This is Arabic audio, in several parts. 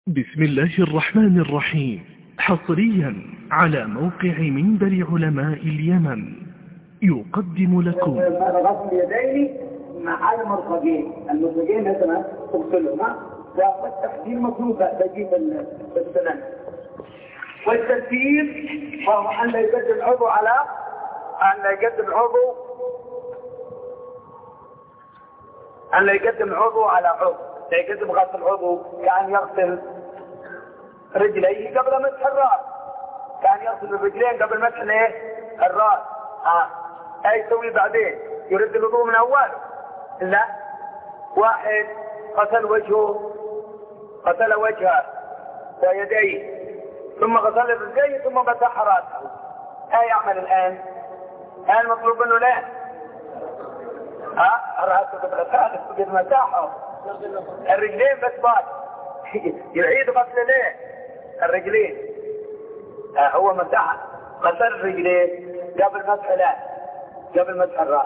بسم الله الرحمن الرحيم. حصريا على موقع منبر علماء اليمن يقدم لكم غسل اليدين مع المرفقين مثلا تغسلهما، والتقديم مطلوب بجيب السنن. والترتيب وهو أن لا يقدم العضو على أن لا يقدم العضو على عضو، لا يقدم غسل العضو كأن يغسل رجليه قبل مسح الراس، كان يغسل الرجلين قبل مسح الراس. اي يسوي بعدين؟ يرد الوضوء من اول؟ لا، واحد غسل وجهه ويديه ثم غسل رجليه ثم مسح راسه، اي يعمل الان مطلوب منه لا راسه قد مسحه، الرجلين بس بعد يعيد غسل الرجلين. هو مسح غسل الرجلين قبل مسح الراس.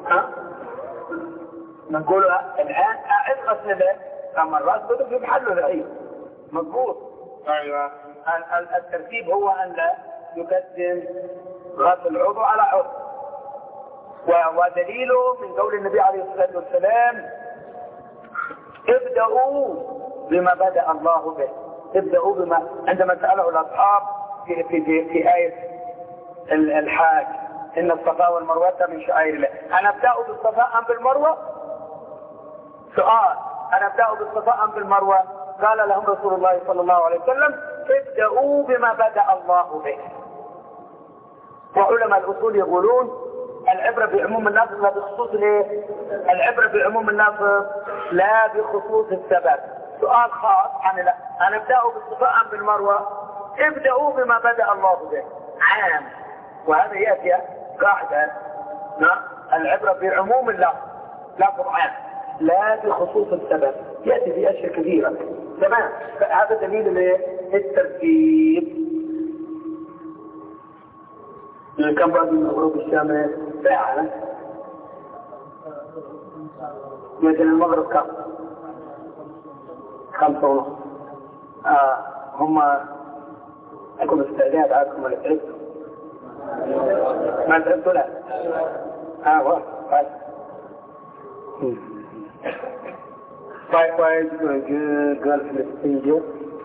نقول الان اعد غسل اما الراس بدل في محله العيد مضبوط. ايوه، الترتيب هو ان لا يقدم غسل عضو على عضو، ودليله من قول النبي عليه الصلاه والسلام: ابدأوا بما بدأ الله به. ابدأوا بما، عندما سأله الأصحاب في آية الحاج: إن الصفا والمروة من شعائر الله، أنا أبدأ بالصفا أم بالمروة؟ سؤال: أنا أبدأ بالصفا أم بالمروة؟ قال لهم رسول الله صلى الله عليه وسلم: ابدأوا بما بدأ الله به. وعلماء الأصول يقولون العبرة بعموم اللفظ لا بخصوص العبرة بعموم اللفظ لا بخصوص السبب. سؤال خاص عن أنا أبدأوا بالصفاء أم بالمروة؟ ابدأوا بما بدأ الله به، عام. وهذا يأتي قاعدة: العبرة بعموم اللفظ، لفظ عام لا بخصوص السبب، يأتي في أشياء كثيرة. تمام، هذا دليل الترتيب. كم بعد من غروب الشمس ساعة؟ يمكن المغرب كم؟ 5:30. هم لكم استعداد عادكم ولا تعبتوا؟ ما تعبتوا؟ لا. طيب قال في الاستنجاء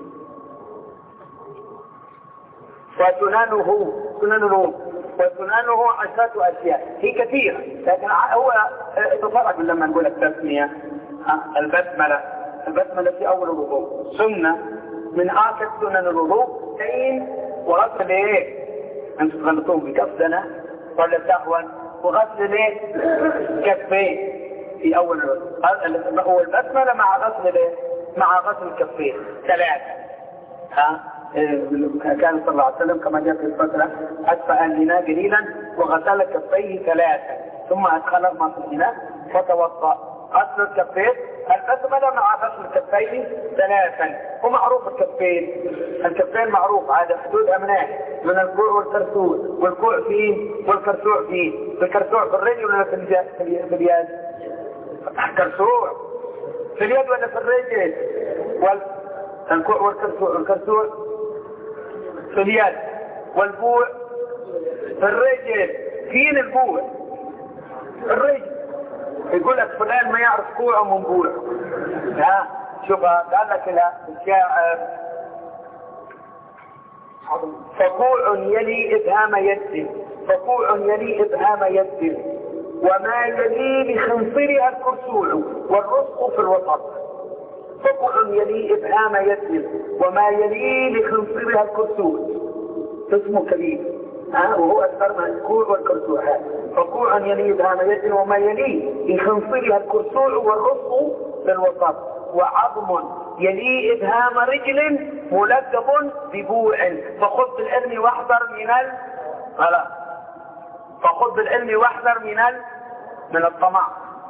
وسننه 10 أشياء، هي كثيرة لكن هو تفرق لما نقول التسمية. البسملة في أول الوضوء سنة من آخر سنن الوضوء، وغسل أنت تغلطون بكفنا ولا سهوا، وغسل كفين في أول الوضوء. هو البسملة مع غسل الكفين 3. كان صلى الله عليه وسلم كما جاء في الفترة: أسفأ الإناء قليلا وغسل كفيه 3 ثم أدخلهما في الإناء فتوضأ. غسل الكفين، البسملة مع غسل الكفين 3. ومعروف الكفين معروف هذا حدود أمناه من الكوع والكرسوع، والكوع فيه والكرسوع فيه. الكرسوع في الرجل ولا في اليد؟ كرسوع في اليد ولا في الرجل؟ الكوع والكرسوع في اليد، والبوع في الرجل. فين البوع؟ الرجل. يقول لك فلان ما يعرف كوعه من بوع. شوف قال لك الشاعر: فكوع يلي إبهام يد وما يلي لخنصرها الكرسوع والرزق في الوسط. فكوع يلي إبهام يد وما يلي لخنصرها الكرسوع، اسمه كبير وهو أكثر من الكوع والكرسوع. فكوع يلي إبهام يد وما يلي لخنصرها الكرسوع والرزق في الوسط. وعظم يلي إبهام رجل ملقب ببوع. فخذ بالعلم واحذر من الغلط. فخذ بالعلم واحذر من الطمع،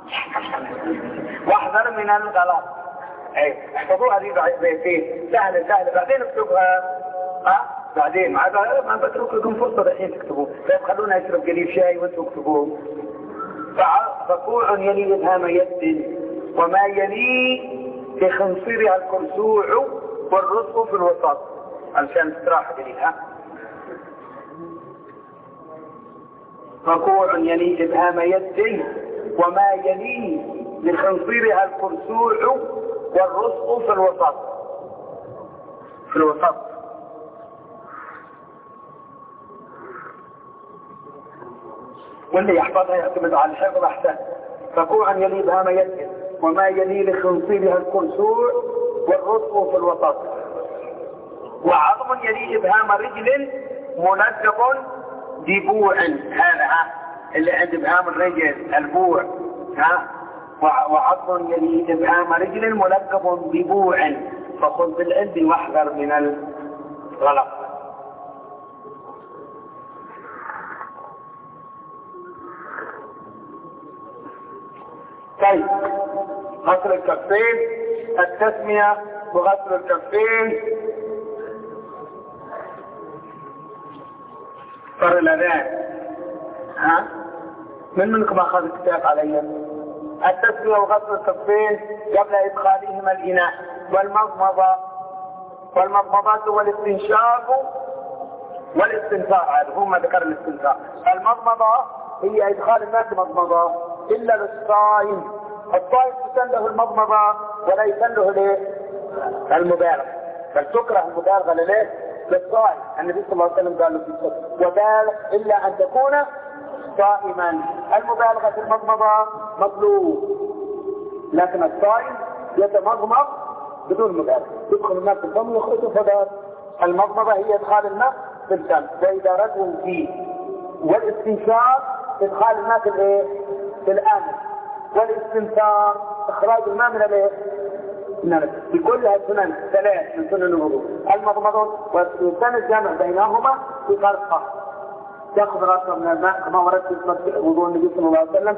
واحذر من الغلط. احفظوها هذه بيتين سهلة. بعدين اكتبها بعدين ما بترك لكم فرصة الحين تكتبوه. خلونا يشرب قليل شاي وانتم اكتبوه. فكوع يلي إبهام يد وما يلي لخنصرها الكرسوع والرزق في الوسط عشان استراحة ليها. ركوع يلي إبهام يده وما يليه لخنصيرها الكرسوع والرزق في الوسط. في الوسط. واللي يحفظها يعتمد على الحفظ أحسن. ركوع يلي إبهام يده وما يلي لخنصيرها الكرسوع والرزق في الوسط. وعظم يلي إبهام رجل منجب ببوع. هذا اللي عند إبهام الرجل البوع. وعظم يلي إبهام رجل ملقب ببوع فخذ بالعلم واحذر من الغلط. طيب غسل الكفين. التسمية بغسل الكفين. صار الأذان. منكم أخذ الكتاب علي. التسمية وغسل الكفين قبل إدخالهما الإناء. والمضمضة والاستنشاق والاستنثار. هذا هو ما ذكر الاستنثار. المضمضة هي إدخال الماء مضمضة إلا للصائم. الصائم يسن له المضمضة ولا يسن له المبالغة. بل تكره المبالغة للصائم. النبي صلى الله عليه وسلم قال له في الصدق وبالغ إلا أن تكون صائما. المبالغة في المضمضة مطلوب، لكن الصائم يتمضمض بدون مبالغة. يدخل الماء في الفم ويخرج فضل. المضمضة هي إدخال الماء في الفم وإدارته فيه. والاستنشاق إدخال الماء في الأنف. والاستنثار إخراج الماء من بكلها سنن 3 من سنن الوضوء. المضمضة والسنن الجامع بينهما في غرفة. تأخذ رأسه من الماء كما ورد في وضوء النبي صلى الله عليه وسلم.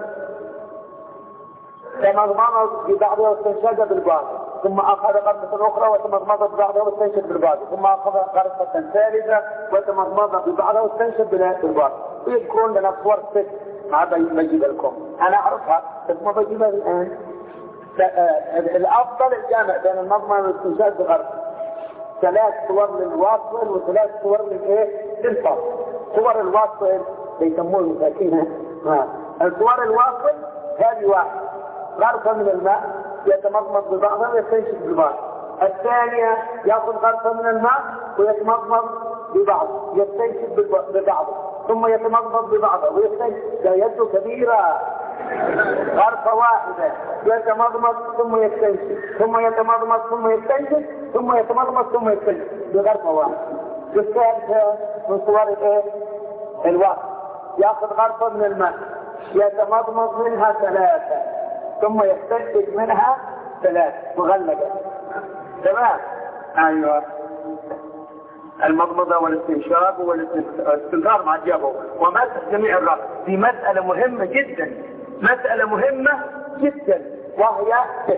تمضمض ببعضها واستنشق بالباقي، ثم أخذ غرفة أخرى وتمضمض ببعضها واستنشق بالباقي، ثم أخذ غرفة ثالثة وتمضمض ببعضها واستنشق بالباقي. ويذكرون لنا صور 6 هذا بجيب لكم. أنا أعرفها بس ما بجيبها الآن. الأفضل الجامع بين المضمضة والاستنشاق بغرفة. 3 صور للواصل و3 صور للفصل. صور الواصل يسموه المساكين. الصور الواصل هذه 1 غرفة من الماء يتمضمض ببعضها ويستنشق ببعض. الثانية يأخذ غرفة من الماء ويتمضمض ببعض يستنشق ببعض ثم يتمضمض ببعضه ويستنشق. يده كبيرة. غرفة واحدة يتمضمض ثم يستنشق ثم يتمضمض ثم يستنشق ثم يتمضمض ثم يستنشق بغرفة واحدة. الثالثة من صور الوقت يأخذ غرفة من الماء يتمضمض منها 3 ثم يستنشق منها 3 مغلقة. تمام. أيوة. المضمضة والاستنشاق والاستنثار مع جابه ومسح جميع الرأس. دي مسألة مهمة جدا. مسألة مهمة جدا وهي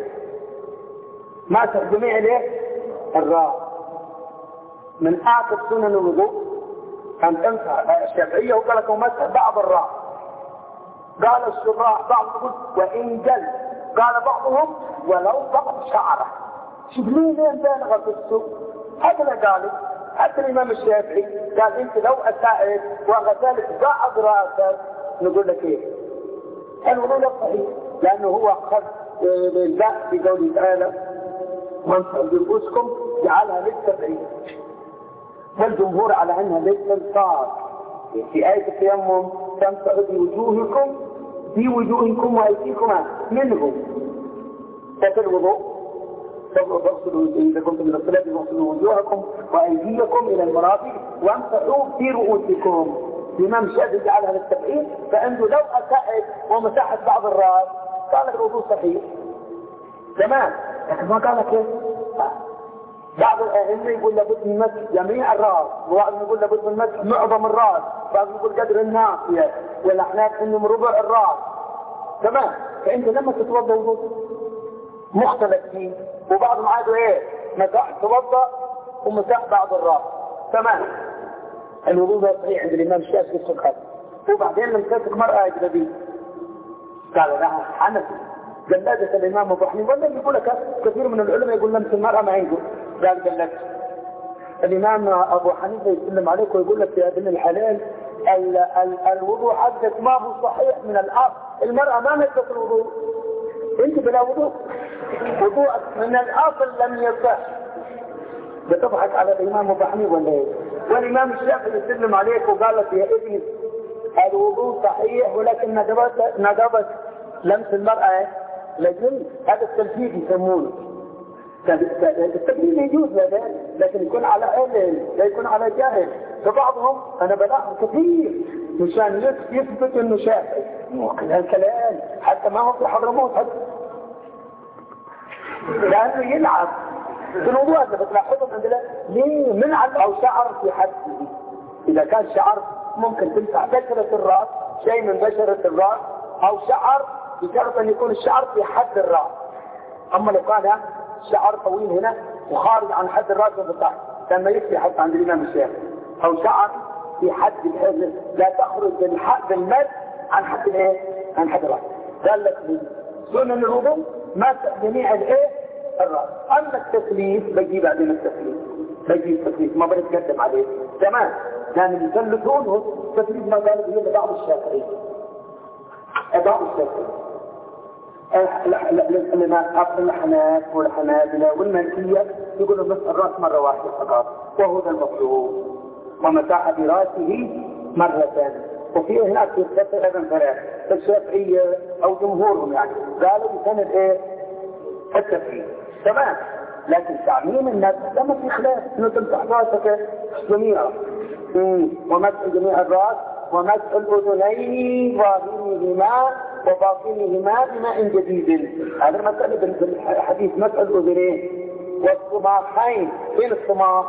مسح جميع الرأس. من آخر سنن الوضوء أن تمسح. الشافعية وقال لكم مسح بعض الرأس. قال الشراح بعضهم وإن جل. قال بعضهم ولو بعض شعره. شوف ليه بالغ في السوق. هذا قال حتى الإمام الشافعي قال أنت لو أسأت وغسلت بعض رأسك نقول لك إيه؟ الوضوء صحيح لأنه هو أخذ بالله في قوله تعالى وامسحوا برؤوسكم جعلها للتبعيد والجمهور على أنها للإنصاف. في آية التيمم تمسحوا بوجوهكم وأيديكم منهم. ففي الوضوء تغسلوا إذا كنتم من الصلاة تغسلوا وجوهكم وأيديكم إلى المرافق وامسحوا برؤوسكم. الإمام الشافعي جعلها للتبعيد فإنه لو أسأت ومسحت بعض الرأس قال الوضوء صحيح. تمام. لكن ما قال كيف؟ بعض الأئمة يقول لابد من مسح جميع الرأس، وبعضهم يقول لابد من مسح معظم الرأس، بعضهم يقول قدر الناصية، والأحناف إنهم ربع الرأس. تمام. فأنت لما تتوضأ وضوء مختلف فيه، وبعضهم عادوا مسح توضأ ومسح بعض الرأس. تمام. الوضوء صحيح عند الإمام الشافعي الصبح. وبعدين لم تمسك مرأة أجنبية قال لا حنفي جلادة الإمام أبو حنيفة. ولا يقول لك كثير من العلماء يقول لمس المرأة ما عنده قال لك الإمام أبو حنيفة يسلم عليك ويقول لك يا ابن الحلال الوضوء حدث ما هو صحيح من الأرض. المرأة ما نجت الوضوء، انت بلا وضوء، وضوءك من الأصل لم يصح. بتضحك على الإمام أبو حنيفة ولا ايه؟ والإمام الشافعي يسلم عليك وقال لك يا ابني الوضوء صحيح ولكن ندبت لمس المرأة لجل. هذا التلفيق يسمونه التلفيق يجوز هذا، لكن يكون على علم لا يكون على جاهل. فبعضهم انا بلاحظ كثير مشان يثبت انه شافعي ممكن هالكلام حتى ما هو في حضرموت لانه يلعب في الوضوء. هذا بتلاحظهم عندنا ليه من علم او شعر في حده. اذا كان شعر ممكن تمسح بشرة الراس، شيء من بشرة الراس، او شعر بشرط ان يكون الشعر في حد الراس. اما لو كان شعر طويل هنا وخارج عن حد الراس وبتاع كان ما يكفي حتى عند الامام الشافعي. او شعر في حد الحزن لا تخرج بالمد عن حد الايه؟ عن حد الراس. قال لك سنن الوضوء مسح جميع الايه؟ الراس. اما التسليف بجي بعدين التسليف ما بنتقدم عليه تمام. كان يسلفونه التسليف ما قالوا هي لبعض الشافعية. بعض الشافعية الحناف والحنابلة والمالكية يقولوا مسح الراس مرة واحدة فقط وهو ذا المطلوب، ومسح براسه مرة. وفي هناك في الفترة أيضا ثلاث الشافعية أو جمهورهم يعني قالوا بسند ايه؟ التفريق تمام. لكن تعميم الناس لما في خلاف انه تمسح راسك جميعا ومسح جميع الراس ومسح الاذنين ظاهرهما وباطنهما بماء جديد. هذا المسألة بالحديث مسح الاذنين والصماخين. فين الصماخ؟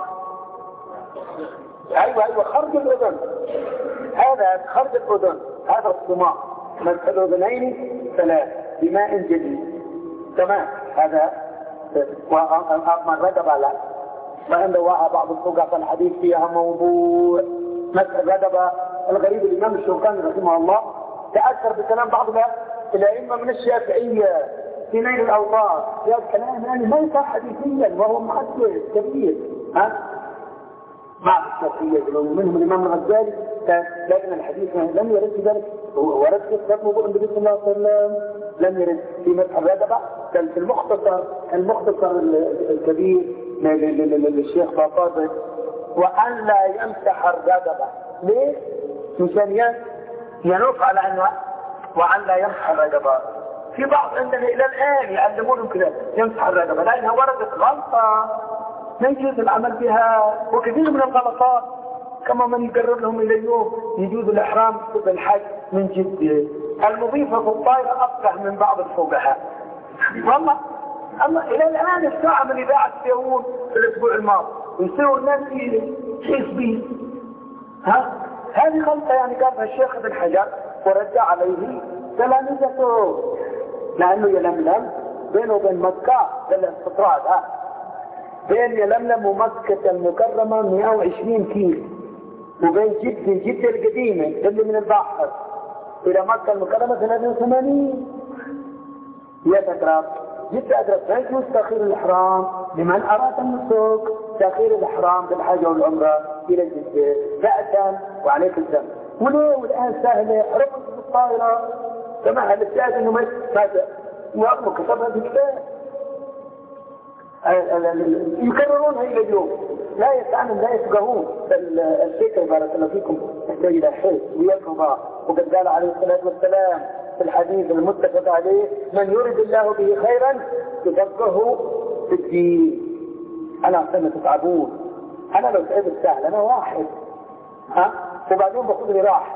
ايوه خرج الاذن، هذا خرج الاذن هذا الصماخ. مسح الاذنين ثلاث بماء جديد تمام. هذا ومن رجب لا وعنده بعض الفقهاء الحديث فيها موضوع. مسألة رجب الغريب الإمام الشوكاني رحمه الله تأثر بكلام بعض الأئمة من الشافعية في نيل الأوطار. هذا الكلام يعني ما يصح حديثيا وهو محدث كبير بعض الشافعية منهم الإمام الغزالي. لكن الحديث لم يرد في ذلك. ورد في صفات موضوع النبي صلى الله عليه وسلم لم يرد في مسح الرجبة. كان في المختصر الكبير للشيخ باطاطي وأن لا يمسح الرجبة. ليه؟ مشان ينص على أنه وأن لا يمسح الرجبة. في بعض عندنا إلى الآن يعلمونهم كده يمسح الرجبة لأنها وردت غلطة ما يجوز العمل بها. وكثير من الغلطات كما من يقرر لهم إلى اليوم يجوز الإحرام بالحج من جدة. المضيفة في الطائرة أفقه من بعض الفقهاء والله. أما إلى الآن الساعة من إذاعة اليهود في الأسبوع الماضي ويصيروا الناس حزبين. هذه غلطة يعني قالها الشيخ ابن حجر ورد عليه تلامذته لأنه يلملم بينه وبين مكة بالاستطراد. بين يلملم ومكة المكرمة 120 كيلو، وبين جدة القديمة اللي من البحر إلى مكة المكرمة 83 يتقرب. جدة أدرك لا يجوز تأخير الإحرام لمن أراد النسك. تأخير الإحرام بالحج والعمرة إلى جدة بأسا وعليك الذنب. وليه والآن سهلة رفض بالطائرة كما هل السائد إنه ماذا وأبو كتبها بكتاب يكررونها إلى اليوم لا يستعمل لا يفقهون. الفكر بارك الله فيكم يحتاج إلى حس ويقظة. وقد قال عليه الصلاة والسلام في الحديث المتفق عليه من يرد الله به خيرا يفقهه في الدين. أنا أحسن تتعبون. أنا لو تعبت سهل أنا واحد وبعدين باخذ لي راحة.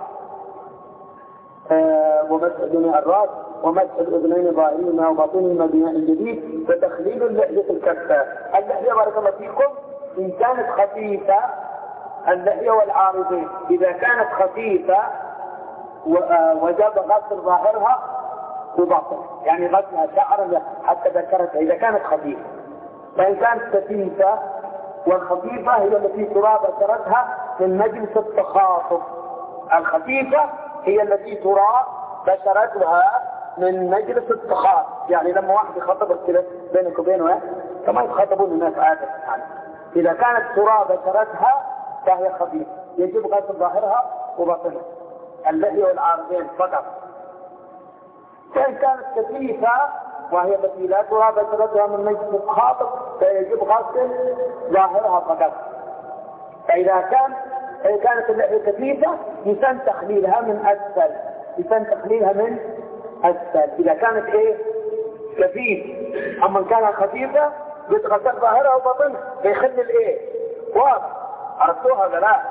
ومسح جميع الراس ومسح الأذنين ظاهرهما وباطنهما بماء جديد وتخليل اللحية الكفة. اللحية بارك الله فيكم إن كانت خفيفة اللحية والعارضين إذا كانت خفيفة وجب غسل ظاهرها وباطنها يعني غسلها شعرا حتى ذكرتها إذا كانت خفيفة. فإن كانت خفيفة والخفيفة هي التي ترى بشرتها من مجلس التخاطب. الخفيفة هي التي ترى بشرتها من مجلس التخاطب يعني لما واحد يخاطبك كده بينك وبينه كما يتخاطبون الناس عادة يعني. إذا كانت تراب بشرتها فهي خبيثة، يجب غسل ظاهرها وباطنها، اللحية والعارضين فقط. فإن كانت كثيفة وهي التي لا تراب بشرتها من مجلس التخاطب فيجب غسل ظاهرها فقط. فإذا كانت اللحية كثيفة يسن تخليلها من أسفل، إذا كانت كثيف. أما إن كانت خفيفة يتغسل ظاهرها وباطنها فيخلي واضح. عرفتوها ولا لا؟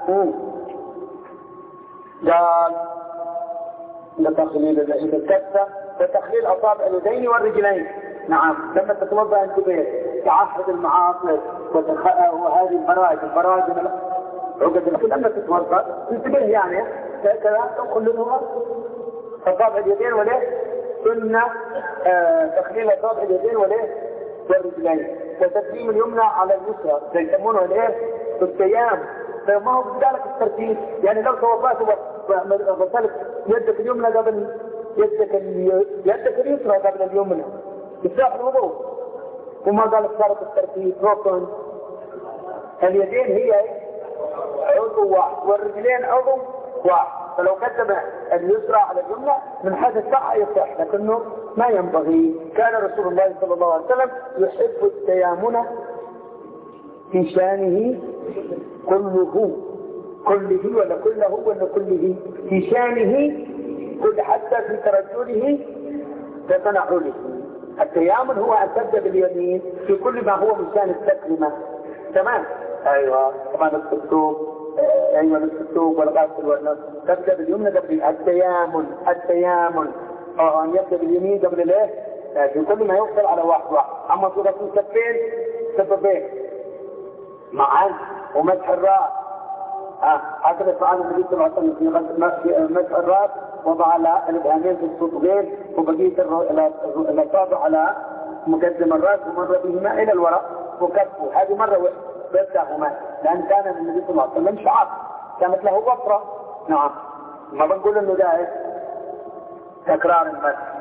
قال لتخليل اللحية الكفة وتخليل أصابع اليدين والرجلين. نعم، لما تتوضأ انتبه تعهد المعاصر وهذه البراجم عقد لما تتوضأ انتبه يعني هكذا كلهما أصابع اليدين ثم تخليل أصابع اليدين والرجلين وتقديم اليمنى على اليسرى يسمونه التيام. فما هو بذلك الترتيب، يعني لو توضأت وغسلت يدك اليمنى قبل يدك اليسرى قبل اليمنى يصح الوضوء. وما قال صارت الترتيب ركن. اليدين هي عضو واحد والرجلين عضو واحد، فلو قدم اليسرى على اليمنى من حيث الصحة يصح، لكنه ما ينبغي. كان رسول الله صلى الله عليه وسلم يحب التيامن في شانه كله ولا كله في شانه كل، حتى في ترجله وتنعله. التيامن هو أن تبدأ باليمين في كل ما هو من شان التكريمة. تمام؟ أيوة طبعا نفس الثوب والغسل والنص تبدأ باليمنى قبل التيامن أن يبدأ باليمين قبل في كل ما يوصل على واحد. أما صورة سببين معا ومسح الرأس. هكذا فعل النبي صلى الله عليه وسلم في مسح الرأس، وضع على الإبهامين في الصدغين وبقية الأصابع على مقدم الرأس ومر بهما إلى الوراء وكفه. هذه مرة بدأهما لأن كان النبي صلى الله عليه وسلم شعر كانت له بطرة. نعم، ما بنقول إنه ده تكرار المسح.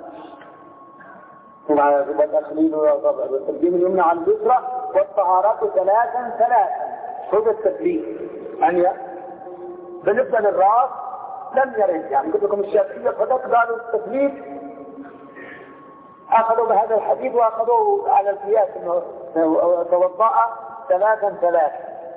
وتخليل وتقديم اليمنى على اليسرى والطهارات ثلاثا. هذا التثليث. بالنسبة للرأس لم يرد، يعني قلت لكم الشافعية فقط قالوا التثليث أخذوا بهذا الحديث وأخذوا على القياس أنه توضأ ثلاثا.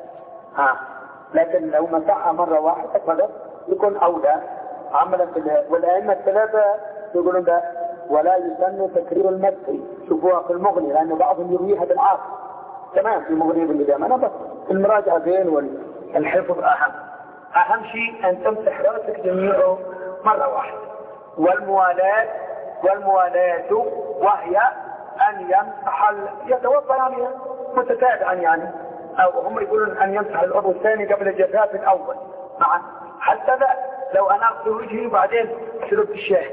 لكن لو مسحها مرة واحدة فقط يكون أولى عملا والأئمة الثلاثة يقولون ده ولا يسن تكرير المسح. شوفوها في المغني لأن بعضهم يرويها بالعاصر. تمام، في المغني بالنجام. أنا بس المراجعة زين والحفظ أهم شيء أن تمسح رأسك جميعه مرة واحدة. والموالاة وهي أن يمسح يتوضأ يعني متتابعا يعني، أو هم يقولون أن يمسح العضو الثاني قبل الجفاف الأول معا. حتى ذا لو أنا أغسل وجهي وبعدين شربت الشاي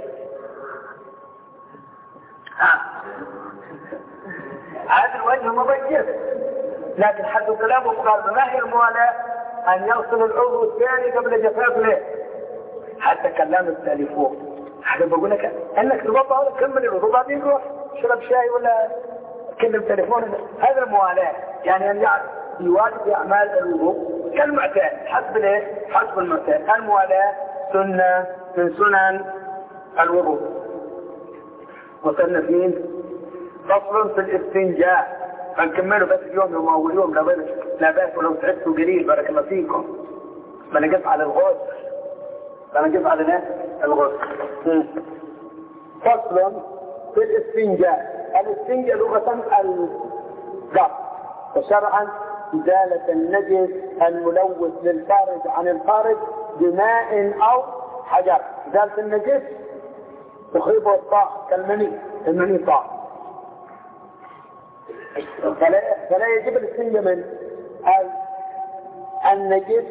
هذا الوجه مبجر، لكن حد كلامه قال ما هي الموالاة؟ أن يغسل العضو الثاني قبل جفاف له. حتى كلام التليفون حتى بقول لك أنك تبطأ ولا تكمل الوضوء بعدين روح شرب شاي ولا تكلم تليفون. هذا الموالاة، يعني أن يواجب أعمال الوضوء كالمعتاد حسب المعتاد. الموالاة سنة من سنن الوضوء. وصلنا فين؟ فصل في الاستنجاء. هنكمله بس اليوم يوم أول يوم لا بأس ولو تعبتوا قليل بارك الله فيكم. بنقف على الغسل. فصل في الاستنجاء. الاستنجاء لغة الغسل، وشرعا إزالة النجس الملوث للخارج عن الخارج بماء أو حجر. إزالة النجس تخربه الطاهر كالمني طاهر، فلا يجب الاستنجاء من النجس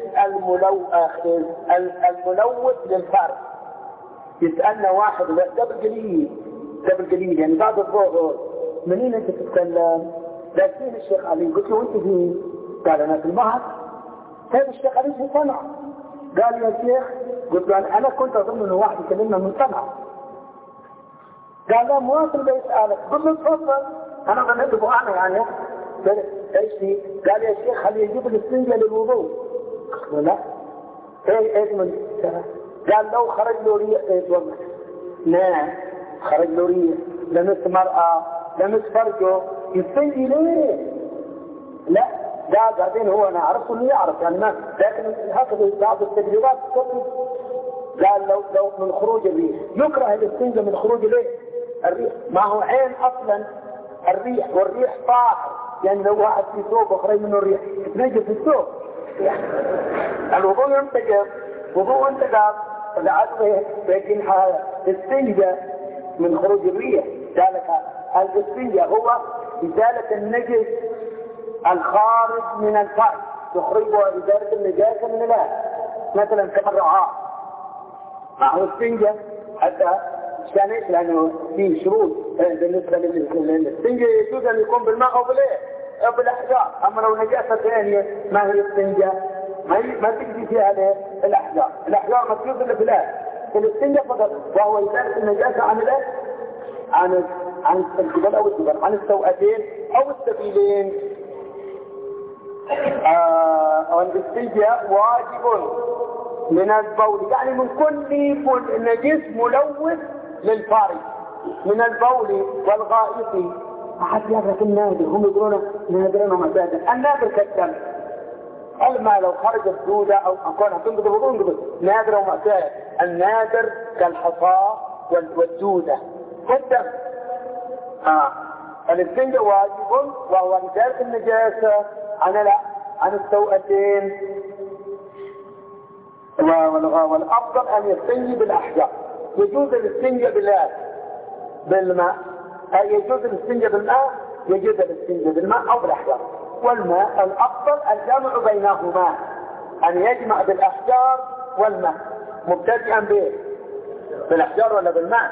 الملوث للخارج. يسألنا واحد قبل قليل يعني بعد الظهر منين انت تتكلم؟ لكن الشيخ علي قلت له انت فين؟ قال انا في المعهد. طيب الشيخ علي في صنعاء. قال يا شيخ، قلت له انا كنت اظن انه واحد يكلمنا من صنعاء. قال لا مواصل بيسألك. قلت له تفضل. انا ظنيته انا يعني ايش في؟ قال يا شيخ خليه يجيب الاستنجة للوضوء. لا ايه من قال لو خرج له ريح ايش والله؟ نعم خرج له ريح لمس مرأة لمس فرجه يستنجي ليه؟ لا ده بعدين هو انا عرفته انه يعرف يعني ما، لكن هكذا بعض التجربات قال لو من خروج الريح يكره الاستنجاء من خروج ليه؟ الريح ما هو عين اصلا الريح والريح طاهر، يعني لو واحد في ثوب وخرج منه الريح يتنجس في الثوب الوضوء ينتجب وضوء انتجاب فلعله يجين الاستنجاء من خروج الريح. ذلك الاستنجاء هو إزالة النجس الخارج من الفرج تخرجه إزالة النجاسة من الأهل، مثلا كما الرعاء معه استنجاء حتى شانيش لأنه فيه شروط بالنسبة للاستنجاء يجوز أن يكون بالماء أو بالإيه أو بالأحجار. أما لو نجاسة ثانية ما هي استنجاء ما تجي فيها الأحجار، الأحجار ما تجوز إلا بالأهل، الاستنجاء فقط وهو إزالة النجاسة عن الأهل عن الجبل أو الجبل عن السوءتين أو السبيلين. الاستنجاء واجب من البول يعني من كل نجس ملوث للفارج من البول والغائط. ما حد يعرف النادر، هم يقولون نادرين ومساجد النادر كالدم. الماء لو خرجت دودة أو أكونها تنقض الوضوء نادر ومساجد. النادر كالحصى والدودة والدم. الاستنجاء واجب وهو إزالة النجاسة عن السوءتين، والأفضل أن يستنجي بالأحجار. يجوز الاستنجاء بالماء يجوز الاستنجاء بالماء يجوز الاستنجاء بالماء أو بالأحجار. والماء الأفضل الجمع بينهما، أن يجمع بالأحجار والماء مبتدئا بالأحجار ولا بالماء؟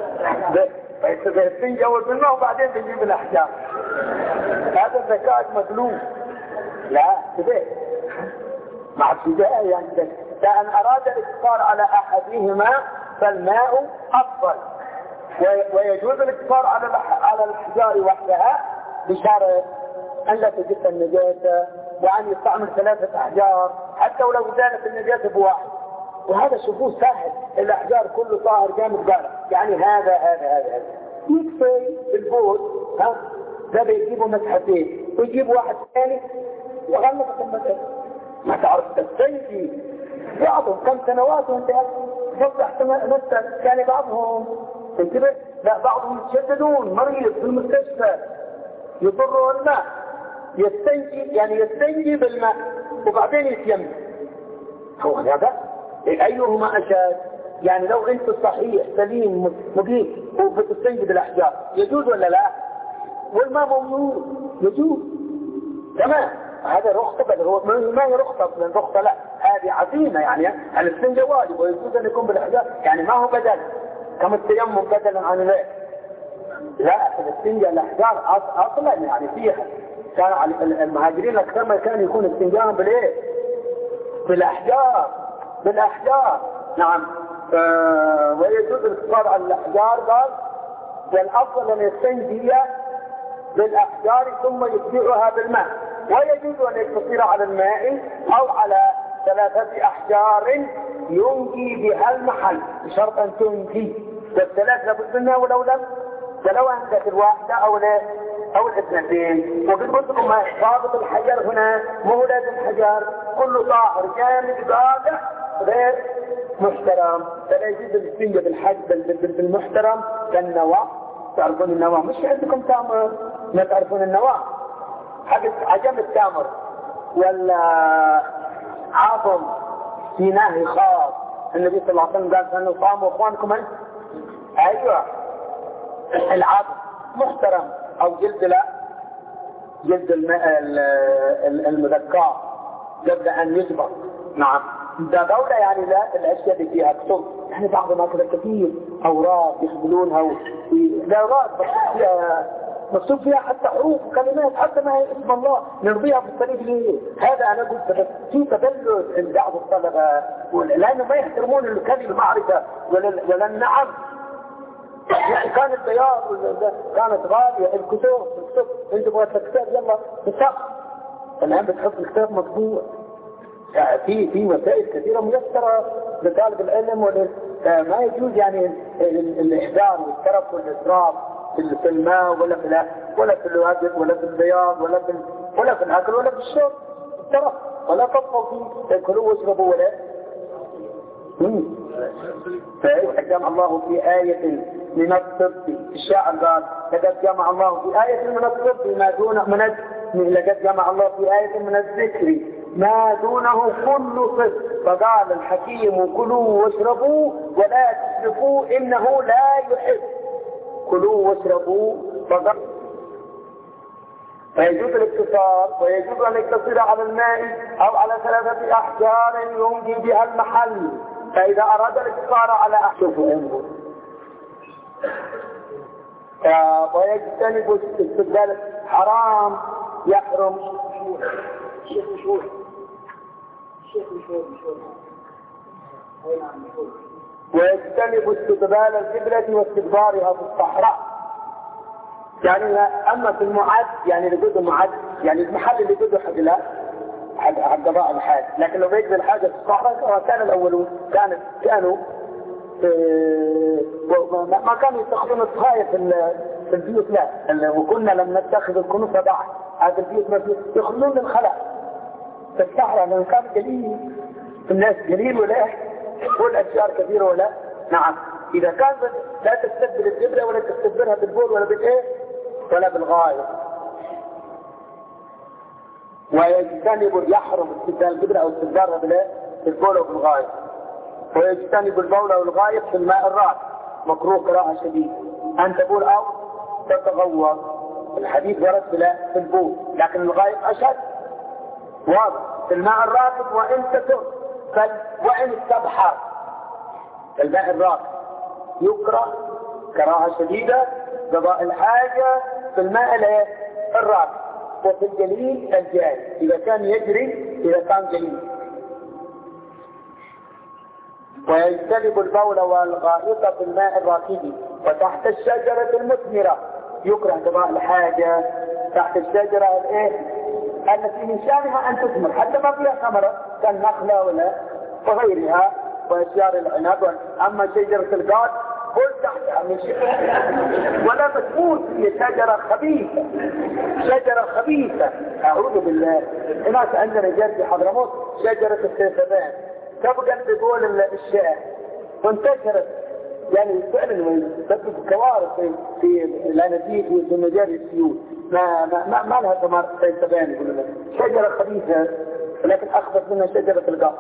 يستنجي بالماء وبعدين بيجيب الأحجار. هذا الذكاء مظلوم. لا كده مع ابتداء يعني لأن أراد الاقتصار على أحدهما فالماء أفضل، ويجوز الاقتصار على الأحجار وحدها بشرط أن لا تجد النجاسة وأن يستعمل 3 أحجار حتى ولو زالت النجاسة بواحد. وهذا شوفوه سهل، الأحجار كله طاهر جامد قال يعني هذا يكفي البول ده بيجيبوا مسحتين ويجيب واحد ثاني وغلقت المسألة. ما تعرف تستنجي بعضهم كم سنوات وانت تصبح نفسك يعني بعضهم انتبه لا بعضهم يتشددون مريض في المستشفى يضره الماء يستنجي بالماء وبعدين يتيمم. هو هذا ايهما اشد؟ يعني لو انت صحيح سليم مقيم وبتستنجي بالاحجار يجوز ولا لا؟ والماء موجود يجوز تمام. هذا رخصة بل هو ما هي رخصة لأن رخصة لا هذه عظيمة يعني الاستنجاء واجب ويجوز أن يكون بالأحجار يعني ما هو بدل كما التيمم بدلا عن ذلك. لا الاستنجاء الأحجار أصلا يعني فيها كان المهاجرين أكثر ما كان يكون استنجاءهم بالإيه؟ بالأحجار نعم. ويجوز الاقتصار على الأحجار قال والأفضل أن يستنجي بالأحجار ثم يتبعها بالماء، ويجوز أن يقتصر على الماء أو على 3 أحجار ينجي بها المحل بشرط أن تنجي، والثلاث لابد منها ولو أنت الواحدة أو الاثنتين. وقلت لكم ضابط الحجر هنا مو لازم حجر كله طاهر جامد قاطع غير محترم. فلا يجوز الاستنجاء بالمحترم كالنوى. تعرفون النوى مش عندكم تامر ما تعرفون النوى حق عجم التامر ولا عظم في نهي خاص. النبي صلى الله عليه وسلم قال أنه صاموا أخوانكم أيوة العظم محترم أو جلد المذكار قبل أن يسبق نعم. ده دولة يعني لا الأشياء اللي فيها كتب يعني بعض ما كده كثير أوراق يخبلونها الأوراق مكتوب فيها حتى حروف وكلمات حتى ما هي اسم الله نرضيها في الطريق ليه. هذا أنا قلت في تدلل عند بعض الطلبة لأنه ما يحترمون الكلمة المعرفة ولا النعم يعني كان البياض كانت غالية. الكتب انت بغيت الكتاب يلا بصح، الآن بتحط الكتاب مطبوع. يعني في وسائل كثيرة ميسرة لطالب العلم، ما يجوز يعني الإحضار والترف والإسراف في الماء ولا في الوجه ولا في البياض ولا في الأكل ولا في الشرب. الترف ولا تطفوا فيه، تأكلوا واشربوا ولا فإذا جمع الله في آية من الطب، الشاعر قال لقد جمع الله في آية من الطب ما دون لقد جمع الله في آية من الذكر ما دونه كل طب، فقال الحكيم كلوا واشربوا ولا تسرفوا إنه لا يحب. كلوا واشربوا فقال فيجوز الاقتصار، ويجوز أن يقتصر على الماء أو على 3 أحجار ينجي بها المحل. فإذا أراد الاقتصار على شوفوا ويجتنب استبدال حرام يحرم. الشيخ مشهور ويجتنب استقبال القبلة واستدبارها في الصحراء. يعني أما في المعد يعني اللي بده معد، يعني المحل اللي بده حق قضاء الحاج، لكن لو بيجي الحاجة في الصحراء كان الأولون كانوا ما كانوا يستخدمون الصهاية في البيوت، لا. وكنا لم نتخذ الكنوس بعد هذا البيوت يخلون الخلاء في الصحراء، لأنه كان قليل الناس قليل ولا والأشجار كثيرة ولا. نعم إذا كان لا تستبدل الجبرة ولا تستبدلها بالبول ولا بالإيه ولا بالغاية. ويجتنب يحرم استبدال الجبرة أو استبدالها بالبول أو بالغاية. ويجتنب البول أو الغاية في الماء الراكد، مكروه كراهة شديدة أن تبول أو تتغوط. الحديث ورد في البول، لكن الغاية أشد واضح في الماء الراكد. وإن تتر وإن استبحر الماء الراكد يكره كراهة شديدة قضاء الحاجة في الماء الراكد. وفي الجليل الجاري إذا كان يجري، إذا كان جليل. ويجتنب البول والغائط في الماء الراكد. وتحت الشجرة المثمرة يكره قضاء الحاجة تحت الشجرة التي من شأنها أن تثمر حتى ما فيها ثمرة كالنخلة وغيرها وأشجار العنب. أما شجرة القاد قل تحتها من ولا تموت، هي شجرة خبيثة، شجرة خبيثة أعوذ بالله. هناك عندنا جد حضرموت شجرة السيفبان تبقى بقول الشاعر وانتشرت، يعني فعلا تسبب كوارث في الانابيب وفي مجال السيول. ما لها ثمار السيفبان يقول لك شجرة خبيثة، لكن أخبث منها شجرة القاد.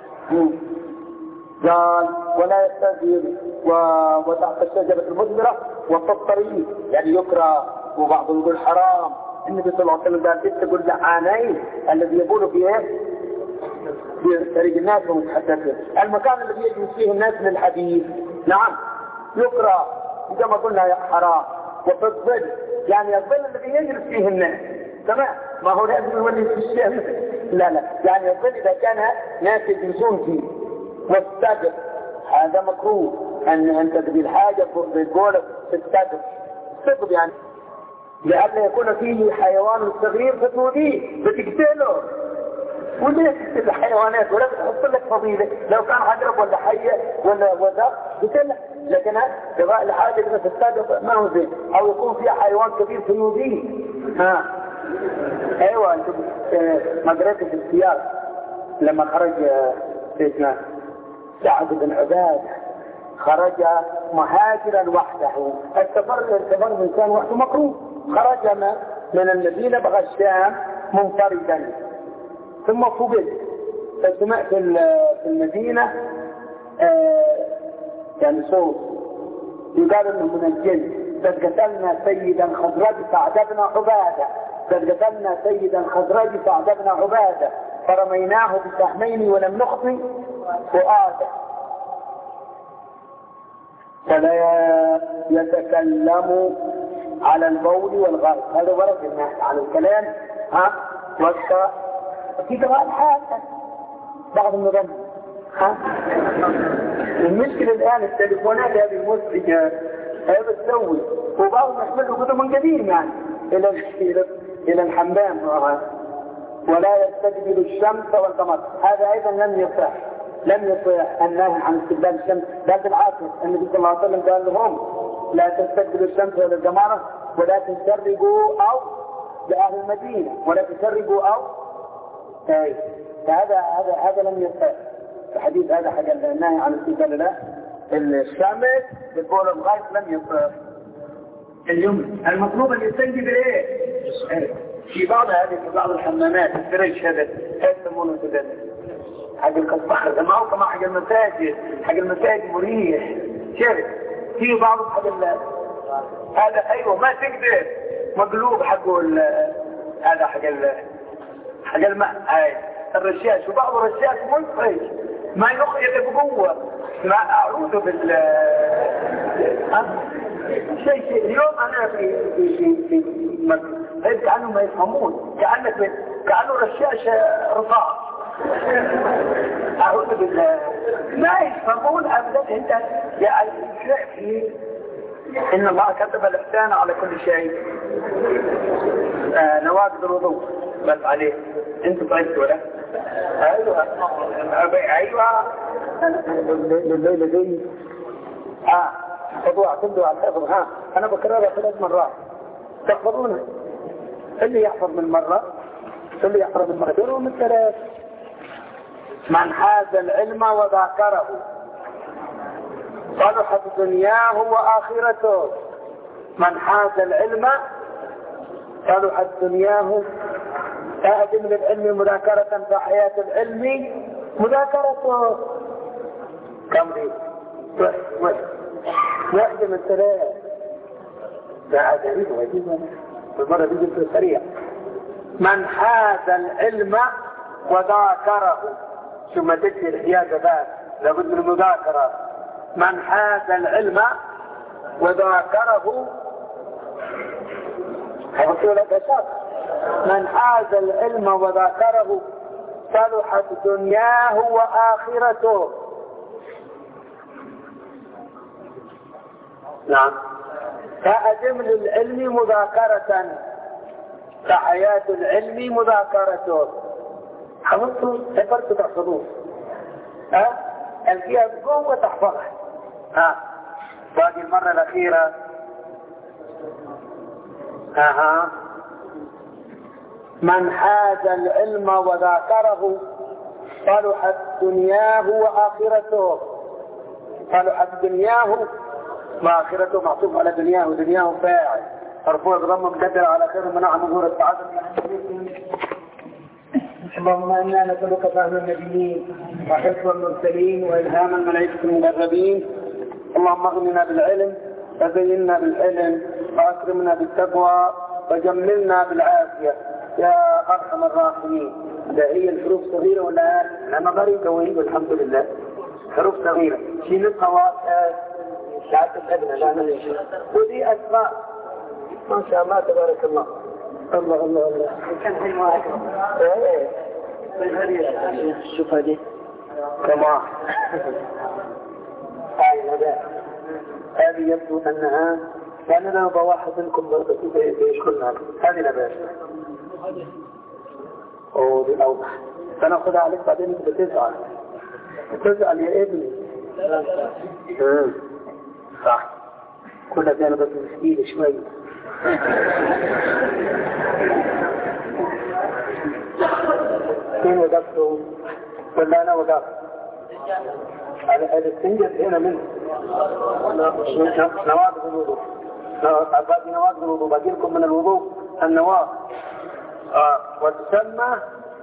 قال ولا يستاذن وتحت الشجرة المثمرة وفي الطريق يعني يكره. وبعضهم يقول حرام. النبي صلى الله عليه وسلم قال تقول لعانين الذي يقول في طريق الناس ومتحدثين المكان الذي يجلس فيه الناس للحديث. نعم يكره كما قلنا حرام. وفي الظل يعني الظل الذي يجلس فيه الناس، تمام، ما هو لازم يولي في الشمس، لا يعني الظل إذا كان ناس يجلسون فيه. والسقف هذا مكروه أن تدري الحاجة بالقول في السقف. السقف يعني لأن يكون فيه حيوان صغير فتوديه بتقتله. وليه تقتل الحيوانات ولا بتحط لك فضيلة؟ لو كان عقرب ولا حية ولا وزق بتله، لكن قضاء الحاجة في السقف ما هو زين. أو يكون فيها حيوان كبير فيوديه. أيوة أنتم مدرسة السياق لما خرج سيدنا سعد بن عبادة خرج مهاجرا وحده. السفر الإنسان وحده مكروه. خرج من المدينة بغى الشام منفردا ثم فقد. فسمعت في المدينة يعني صوت يقال انه من الجن. قد قتلنا سيدا خزرج سعد بن عبادة، قد قتلنا سيدا خزرج سعد بن عبادة فرميناه بسهمين ولم نخطئ فؤاده. فلا يتكلم على البول والغائط. هذا ورد الناس على الكلام في قضاء الحاجة بعض النظام. المشكلة الآن التليفونات هذه المزعجة هي بتسوي، وبعضهم يحملوا كتب من قديم يعني الى الحمام، ولا يستقبل الشمس والقمر. هذا ايضا لم يصح النهي عن استقبال الشمس، بل بالعكس النبي صلى الله عليه وسلم قال لهم لا تستقبلوا الشمس ولا القمر ولا تشرقوا او لاهل المدينه ولا تشرقوا او فهذا لم يصح الحديث هذا حق النهي عن استقبال الشمس بالقول الغايب لم يصح. اليوم المطلوب ان يستنجي بالايه؟ في بعض الحمامات الفريش هذا يسمونه كذا حق القصبخر، ما هو كما حق المساجد مريح شرك. في بعض هذا ايوه ما تقدر مقلوب حقه هذا حق الماء الرشاش، وبعض الرشاش منفرش ما يخرج بقوه، ما اعوذ شيء. اليوم انا في كأنه ما يفهمون، كأنه رشاش رصاص، أعوذ بالله ما يفهمون أبدا. انت يعني إن الله كتب الإحسان على كل شيء. نواقض الوضوء بس عليه انت طيبت ولا؟ ايوه الليلة دي خذوا اعتمدوا على الحفظ. انا بكررها 3 مرات تحفظونها، اللي يحفظ من مرة اللي يحفظ من مرتين ومن 3. من حاز العلم وذاكره صلحت دنياه واخرته. من حاز العلم صلحت دنياه. أقدم للعلم مذاكرة فحياة العلم مذاكرته. كم دي؟ واحدة من 3. ده عجيب وعجيب المرة دي جبت سريع. من حاز العلم وذاكره، ثم تجي الحيازة بعد لابد من المذاكرة. من حاز العلم وذاكره حصل لك شخص. من حاز العلم وذاكره صلحت دنياه وآخرته. نعم. فأدم للعلم مذاكرة فحياة العلم مذاكرته. حفظتوا سفرت تحفظوه الفيها بقوة تحفظها. باقي المرة الأخيرة. من حاز العلم وذاكره صلحت دنياه وآخرته. صلحت دنياه وآخرته معطوف على دنياه فاعل مرفوع بضم مقدر على خير منع ظهور السعادة. اللهم إنا نسألك فهم النبيين وحفظ المرسلين وإلهام الملائكة المقربين. اللهم اغننا بالعلم وزينا بالعلم وأكرمنا بالتقوى وجملنا بالعافية يا أرحم الراحمين. ده هي الحروف صغيرة ولا أنا غريب قوي والحمد لله. حروف صغيرة شي نقوى ساعات الأدنى لا نشي. ودي أسماء ما شاء الله تبارك الله. الله الله الله كان حلم أكرم. شوف هذه كما هذه يبدو أنها يعني لو واحد منكم يشكرنا هذه لا دي أوضح. سنأخذ عليك بعدين بتزعل يا ابني. صح كلها كانت بس مسكينة شوية. مين وقفته ولا أنا وقفت؟ على الاستنجد هنا منه نواقض الوضوء. باقي نواقض الوضوء باقي لكم من الوضوء النواقض وتسمى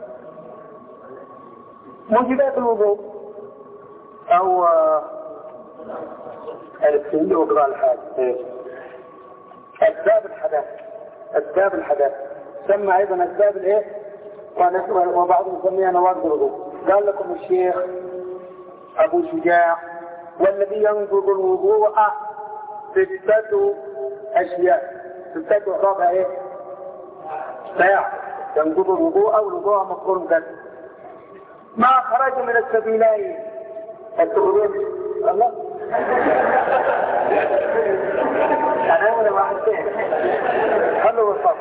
موجبات الوضوء أو الاستنجد وقراء الحاجة. أسباب الحدث سمى أيضا أسباب الإيه وبعضهم يسميها نواقض الوضوء. قال لكم الشيخ أبو شجاع والذي ينقض الوضوء 6 أشياء. 6 أعرابها إيه؟ ينقض الوضوء أو الوضوء مذكور كذا. ما خرج من السبيلين الخروج الله انا ولا واحد ثاني خلوا الصف.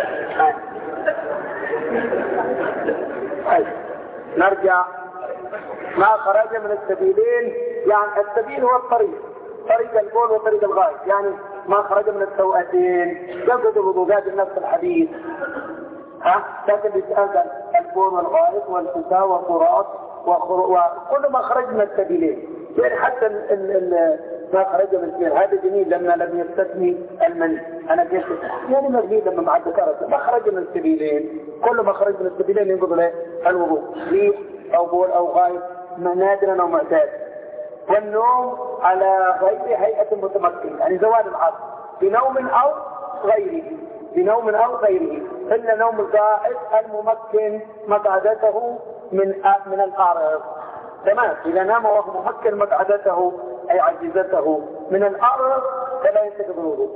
نرجع. ما خرج من السبيلين، يعني السبيل هو الطريق، طريق البول وطريق الغائط، يعني ما خرج من السوءتين يجد الوضوء. هذا نفس الحديث. لكن بيسأل البول والغائط والفساء والفراط وكل ما خرج من السبيلين، يعني حتى ما خرج من السبيل. هذا جميل لما لم يستثني المني. انا قلت يعني مجيد لما مع الذكر ما خرج من السبيلين، كل ما خرج من السبيلين ينقض له الوضوء، ريح او بول او غائط نادرا او معتاد. والنوم على غير هيئة متمكن، يعني زوال العقل بنوم او غيره، بنوم او غيره، الا نوم الغائط الممكن مقعدته من الارض. تمام. اذا نام وهو ممكن مقعدته اي عجزته من الارض فلا ينتقض الوضوء.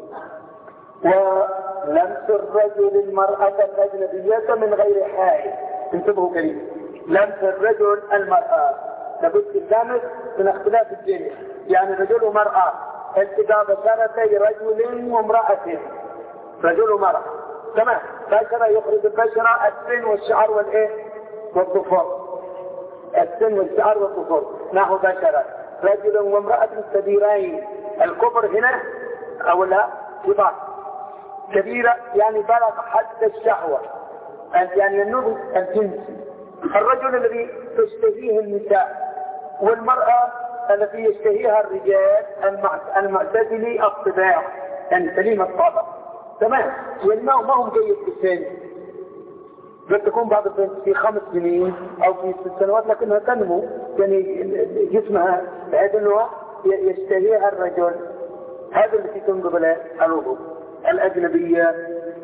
ولمس الرجل المرأة الأجنبية من غير حائل. انتبهوا كريم، لمس الرجل المرأة لابد اللمس من اختلاف الجنس، يعني رجل ومرأة، التقاء بشرتي رجل وامرأة، رجل ومرأة. تمام. بشرة يخرج البشرة السن والشعر والايه والظفر، السن والشعر والظفر نحو بشرة رجل وامرأة كبيرين. الكبر هنا او لا كبار كبيرة، يعني بلغ حد الشهوة، يعني النضج الجنسي. الرجل الذي تشتهيه النساء، والمرأة التي يشتهيها الرجال المعتدلي الطباع، يعني سليم الطبع. تمام. والماء ما هم جيد في السن، قد تكون بعض البنت في 5 سنين او في 6 سنوات لكنها تنمو، يعني جسمها بحيث انه يشتهيها الرجل. هذا التي تنقض له الوضوء. الأجنبية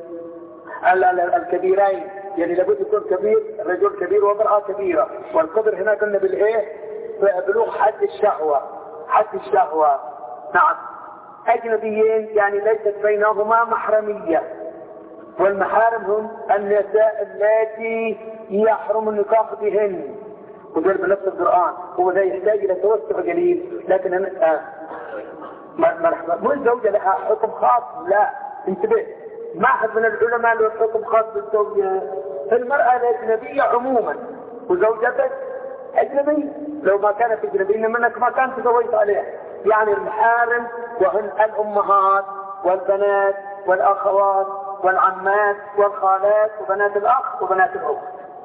الكبيرين، يعني لابد يكون كبير، رجل كبير وامرأة كبيرة. والقدر هنا قلنا بالايه بلوغ حد الشهوة، حد الشهوة. نعم. أجنبيين يعني ليست بينهما محرمية، والمحارم هم النساء التي يحرم النكاح بهن، وذلك بنفس القرآن. هو لا يحتاج إلى توسع قليل، لكن أنا مو الزوجة لها حكم خاص، لا انتبه، ما أحد من العلماء له حكم خاص بالزوجة. المرأة الأجنبية عموما، وزوجتك أجنبية لو ما كانت أجنبية منك ما كانت تزوجت عليها. يعني المحارم وهن الأمهات والبنات والأخوات والعمات والخالات وبنات الأخ وبنات الأخت.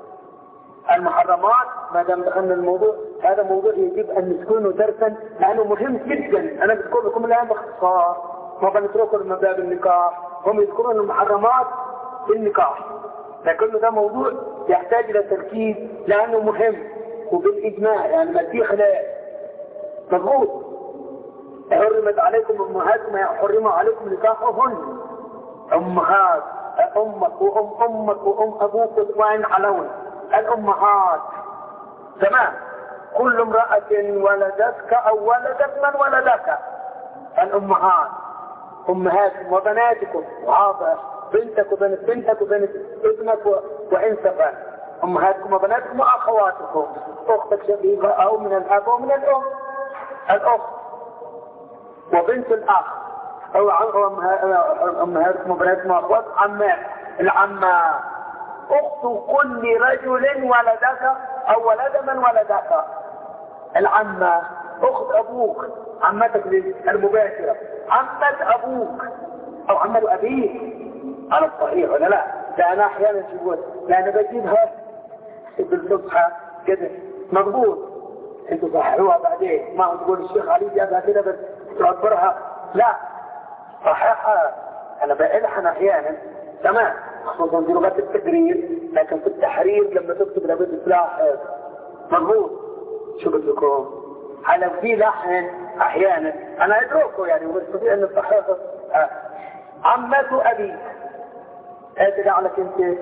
المحرمات ما دام دخلنا الموضوع، هذا موضوع يجب أن نسكنه درسا لأنه مهم جدا. أنا بذكر لكم الآن باختصار، ما بنتركه من باب النكاح. هم يذكرون المحرمات في النكاح، لكن ده موضوع يحتاج إلى تركيز لأنه مهم وبالإجماع، يعني ما في خلاف. مضبوط. حرمت عليكم أمهاتكم حرم عليكم نكاحهن. أمهات، أمك أمك وأم أبوك وإن علون الأمهات. تمام. كل امرأة ولدتك أو ولدت من ولدك. الأمهات أمهاتكم وبناتكم، وعاطف بنتك وبنت بنتك وبنت ابنك وإن سفر. أمهاتكم وبناتكم وأخواتكم، أختك شقيقة أو من الأب أو من الأم، الأخت وبنت الأخ، أو أمهاتكم وبناتكم وأخوات عمات، العمة، أخت كل رجل ولدك أو ولد من ولدك. العمة أخت أبوك، عمتك المباشرة، عمة أبوك أو عمة أبيك. أنا صحيح ولا لا؟ ده أنا أحيانا شغول لأنا بجيبها بالصبح كده مضبوط. أنتوا صححوها بعدين، ما تقول الشيخ علي جابها كده بس تعبرها، لا صححها. أنا بألحن أحيانا. تمام. خصوصا في لغة التقرير، لكن في التحرير لما تكتب لابد تلاحظ. مضبوط. شو بدكم لكم؟ على في لحن احيانا انا ادركه يعني واستطيع ان اصححه. عمة ابيك، هذا عليك انت.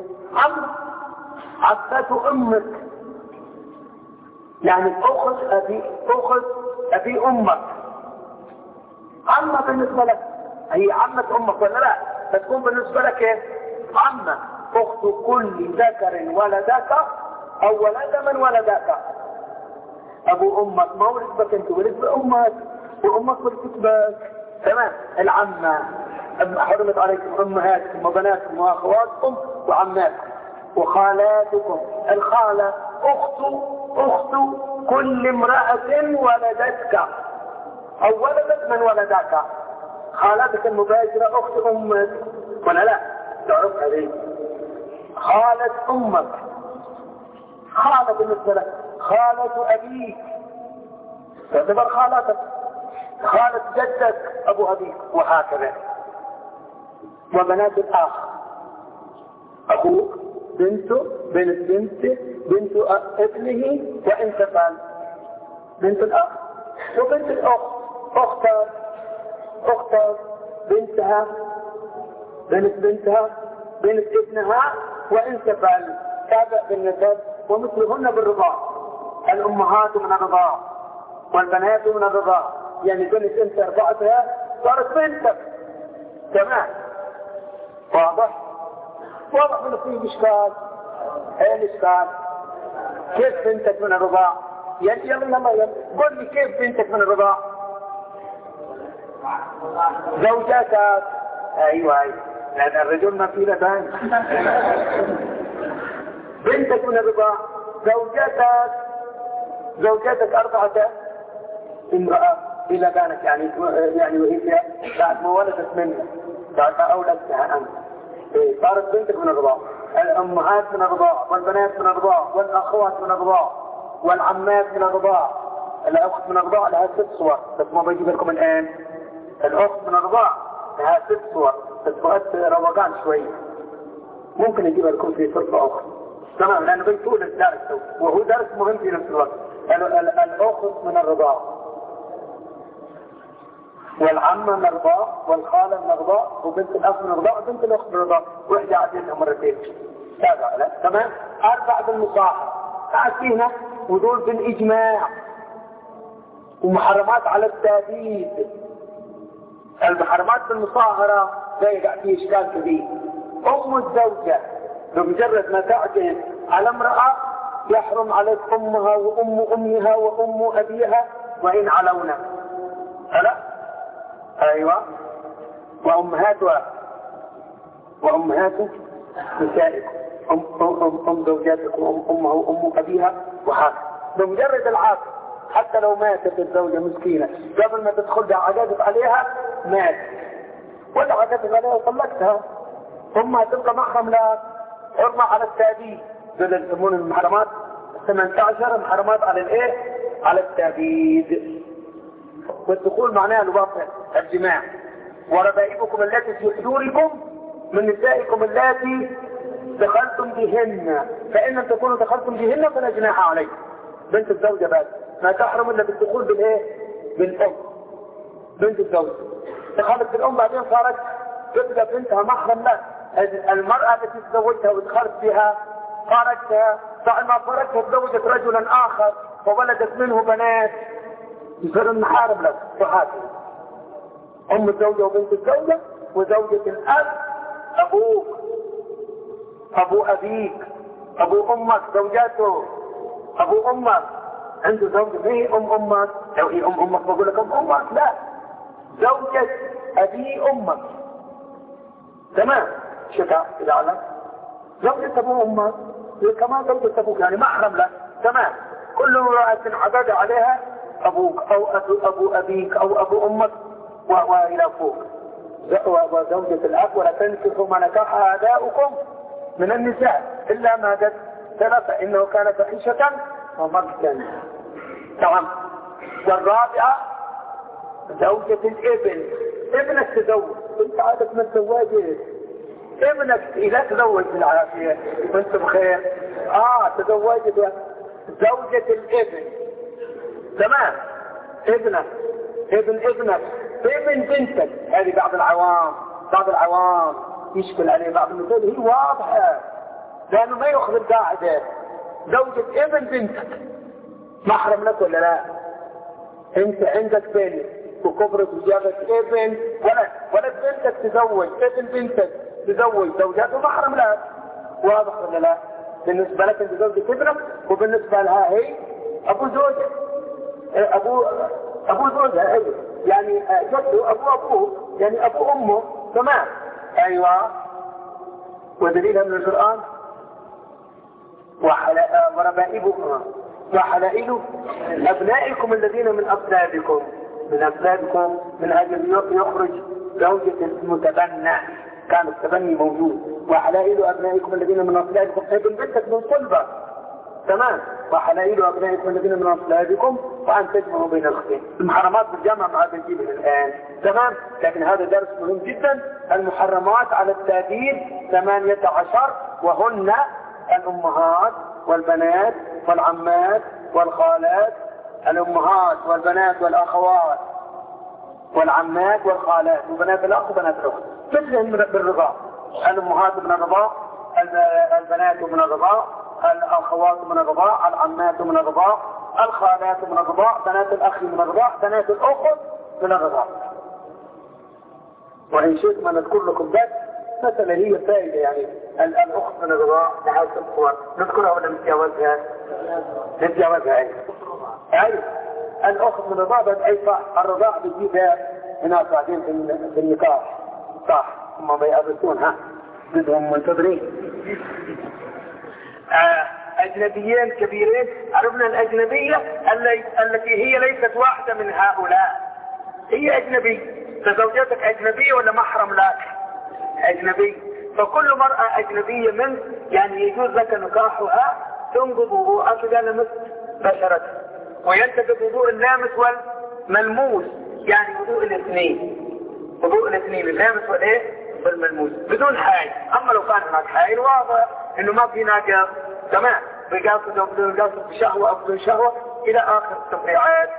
عمة امك، يعني اخذ ابي امك. عمة بالنسبة لك هي عمة امك ولا لا؟ بتكون بالنسبة لك ايه؟ عمة اخت كل ذكر ولدك او ولد من ولدك. ابو امك ما ولد بك انت، ولد بامك، وامك ولدت بك. تمام. العمة حرمت عليكم امهاتكم وبناتكم واخواتكم وعماتكم وخالاتكم. الخالة اخت كل امرأة ولدتك او ولدت من ولدك. خالتك المباشرة اخت امك ولا لا؟ تعرف هذه خالة امك. خالة بالنسبة لك خالة ابيك تعتبر خالتك، خالة جدك ابو ابيك، وهكذا. وبنات الاخ اخوك، بنته، بنته، بنت ابنه وان تفعل، بنت الاخ وبنت الاخت، اختها بنتها، بنتها، بنت ابنها وان تفعل. تابع بالنسب ومثلهن بالرضاع. الامهات من الرضاع والبنات من الرضاع، يعني بنت انت رضعتها صارت بنتك. تمام. واضح من فيه اشكال. ايه الاشكال؟ كيف بنتك من الرضاع؟ يلا قل لي كيف بنتك من الرضاع؟ زوجاتك. ايوه لان الرجل ما فيه لبان. بنتك من الرضاع. زوجاتك 4 امرأة إذا كانت يعني وهي بعد ما ولدت منك، بعد ما أولدتها أنت صارت بنتك من الرضاع. الأمهات من الرضاع والبنات من الرضاع والأخوات من الرضاع والعمات من الرضاع. الأخت من الرضاع لها 6 صور، بس ما بجيب لكم الآن. الأخت من الرضاع لها 6 صور، بس فقدت روقان شوية، ممكن أجيب لكم في فرصة أخرى. تمام. لأنه بيطول الدرس وهو درس مهم في نفس الوقت. الأخت من الرضاع والعمة من الرضاع والخالة من الرضاع وبنت الأخ من الرضاع وبنت الأخت من الرضاع، وإحدى عددها مرتين. تمام. 4 بالمصاحبة عسينا، ودول بالإجماع، ومحرمات على التأبيد. المحرمات بالمصاهرة لا يقع فيه إشكال كبير. أم الزوجة بمجرد ما تعجز على امرأة يحرم عليك أمها وأم أمها وأم أبيها وإن علونا. هلا؟ أيوة. وأمهات نسائكم، أم زوجاتكم أمها وأم أبيها وهكذا. بمجرد العاقل حتى لو ماتت الزوجة مسكينة قبل ما تدخل بها عقدت عليها مات، ولا عقدت عليها وطلقتها، ثم تبقى محرم لها. حرمة على التأبيد. دول يسمون المحرمات 18 محرمات على الايه؟ على التأبيد. والدخول معناها الوطن، الجماع. وربائبكم التي في حجوركم من نسائكم التي دخلتم بهن، فإن لم تكونوا دخلتم بهن فلا جناح عليكم. بنت الزوجة بس ما تحرم الا بالدخول بالايه؟ بالام. بنت الزوجة دخلت بالام بعدين صارت تبقى بنتها محرم لها. المرأة التي تزوجتها ودخلت بها فارقتها، بعد ما فارقتها تزوجت رجلا آخر وولدت منه بنات يصير المحارم له. وهكذا أم الزوجة وبنت الزوجة وزوجة الأب، أبوك، أبو أبيك، أبو أمك، زوجاته، أبو أمك عنده زوجة فيه أمك. لو هي أمك بقول لك أمك، لا، زوجة أبي أمك. تمام. شكا إذا علم زوجة أبو أمك كما زوجة أبوك، يعني محرم لك. تمام. كل امرأة عدد عليها أبوك أو أبو أبيك أو أبو أمك وإلى فوق. وزوجة الأب ولا تنكحوا ما نكح آباؤكم من النساء إلا ما قد سلف إنه كان فاحشة ومقتا. تمام. والرابعة زوجة الابن. ابنك تزوج، انت عادة ما تزوجت ابنك إذا تزوج بالعافية وانت بخير. تزوجت زوجة الابن. تمام. ابنك، ابنك، ابن بنتك. هذه بعض العوام يشكل عليه بعض المثال، هي واضحة لأنه ما يأخذ القاعدة. زوجة ابن بنتك محرم لك ولا لا؟ انت عندك بنت وكبرت وجابت ابن ولد بنتك تزوج، ابن بنتك تزوج زوجاته محرم لك. واضح ولا لا؟ بالنسبة لك انت زوجة ابنك، وبالنسبة لها هي ابو زوجة. ابو زوجها، ايوه يعني جده ابوه يعني ابو امه، تمام. ايوه. ودليلها من القرآن وربائبكم وحلائل ابنائكم الذين من اصلابكم من اجل يخرج زوجة المتبنى، كان التبني موجود. وحلائل ابنائكم الذين من اصلابكم، ابن بنتك من صلبة، تمام. وحلائل ابنائكم الذين من اصلابكم وان تجمعوا بين الخير. المحرمات بالجامعة ما عاد نجيبها الان، تمام. لكن هذا درس مهم جدا. المحرمات على التعديل 18، وهن الامهات والبنات والعمات والخالات، الامهات والبنات والاخوات والعمات والخالات وبنات الاخ وبنات الاخت، مثلهم بالرضاع. الامهات من الرضاع، البنات من الرضاع، الاخوات من الرضاع، العمات من الرضاع، الخالات من الرضاع، بنات الاخ من الرضاع، بنات الاخت من الرضاع. وان شئت ما نذكر لكم بس مثلا هي فائده، يعني الاخت من الرضاع نحاول الصور نذكرها ولا نتجاوزها؟ نتجاوزها. اي الاخت من الرضاع بس اي صح، الرضاع بتجيبها هناك بعدين في النكاح، صح. هم ما يقابلونها بدهم منتظرين. اجنبيين كبيرين. عرفنا الاجنبيه التي هي ليست واحده من هؤلاء، هي اجنبي. فزوجتك اجنبيه ولا محرم لك؟ اجنبي. فكل مرأة اجنبية منك يعني يجوز لك نكاحها، تنقض وضوءها اذا لمست بشرتها، وينتقض وضوء اللامس والملموس، يعني وضوء الاثنين اللامس والايه والملموس بدون حائل. اما لو كان هناك حائل واضح انه ما في ناقض، تمام، بقاصد بشهوة او بدون شهوة الى اخر التفريعات.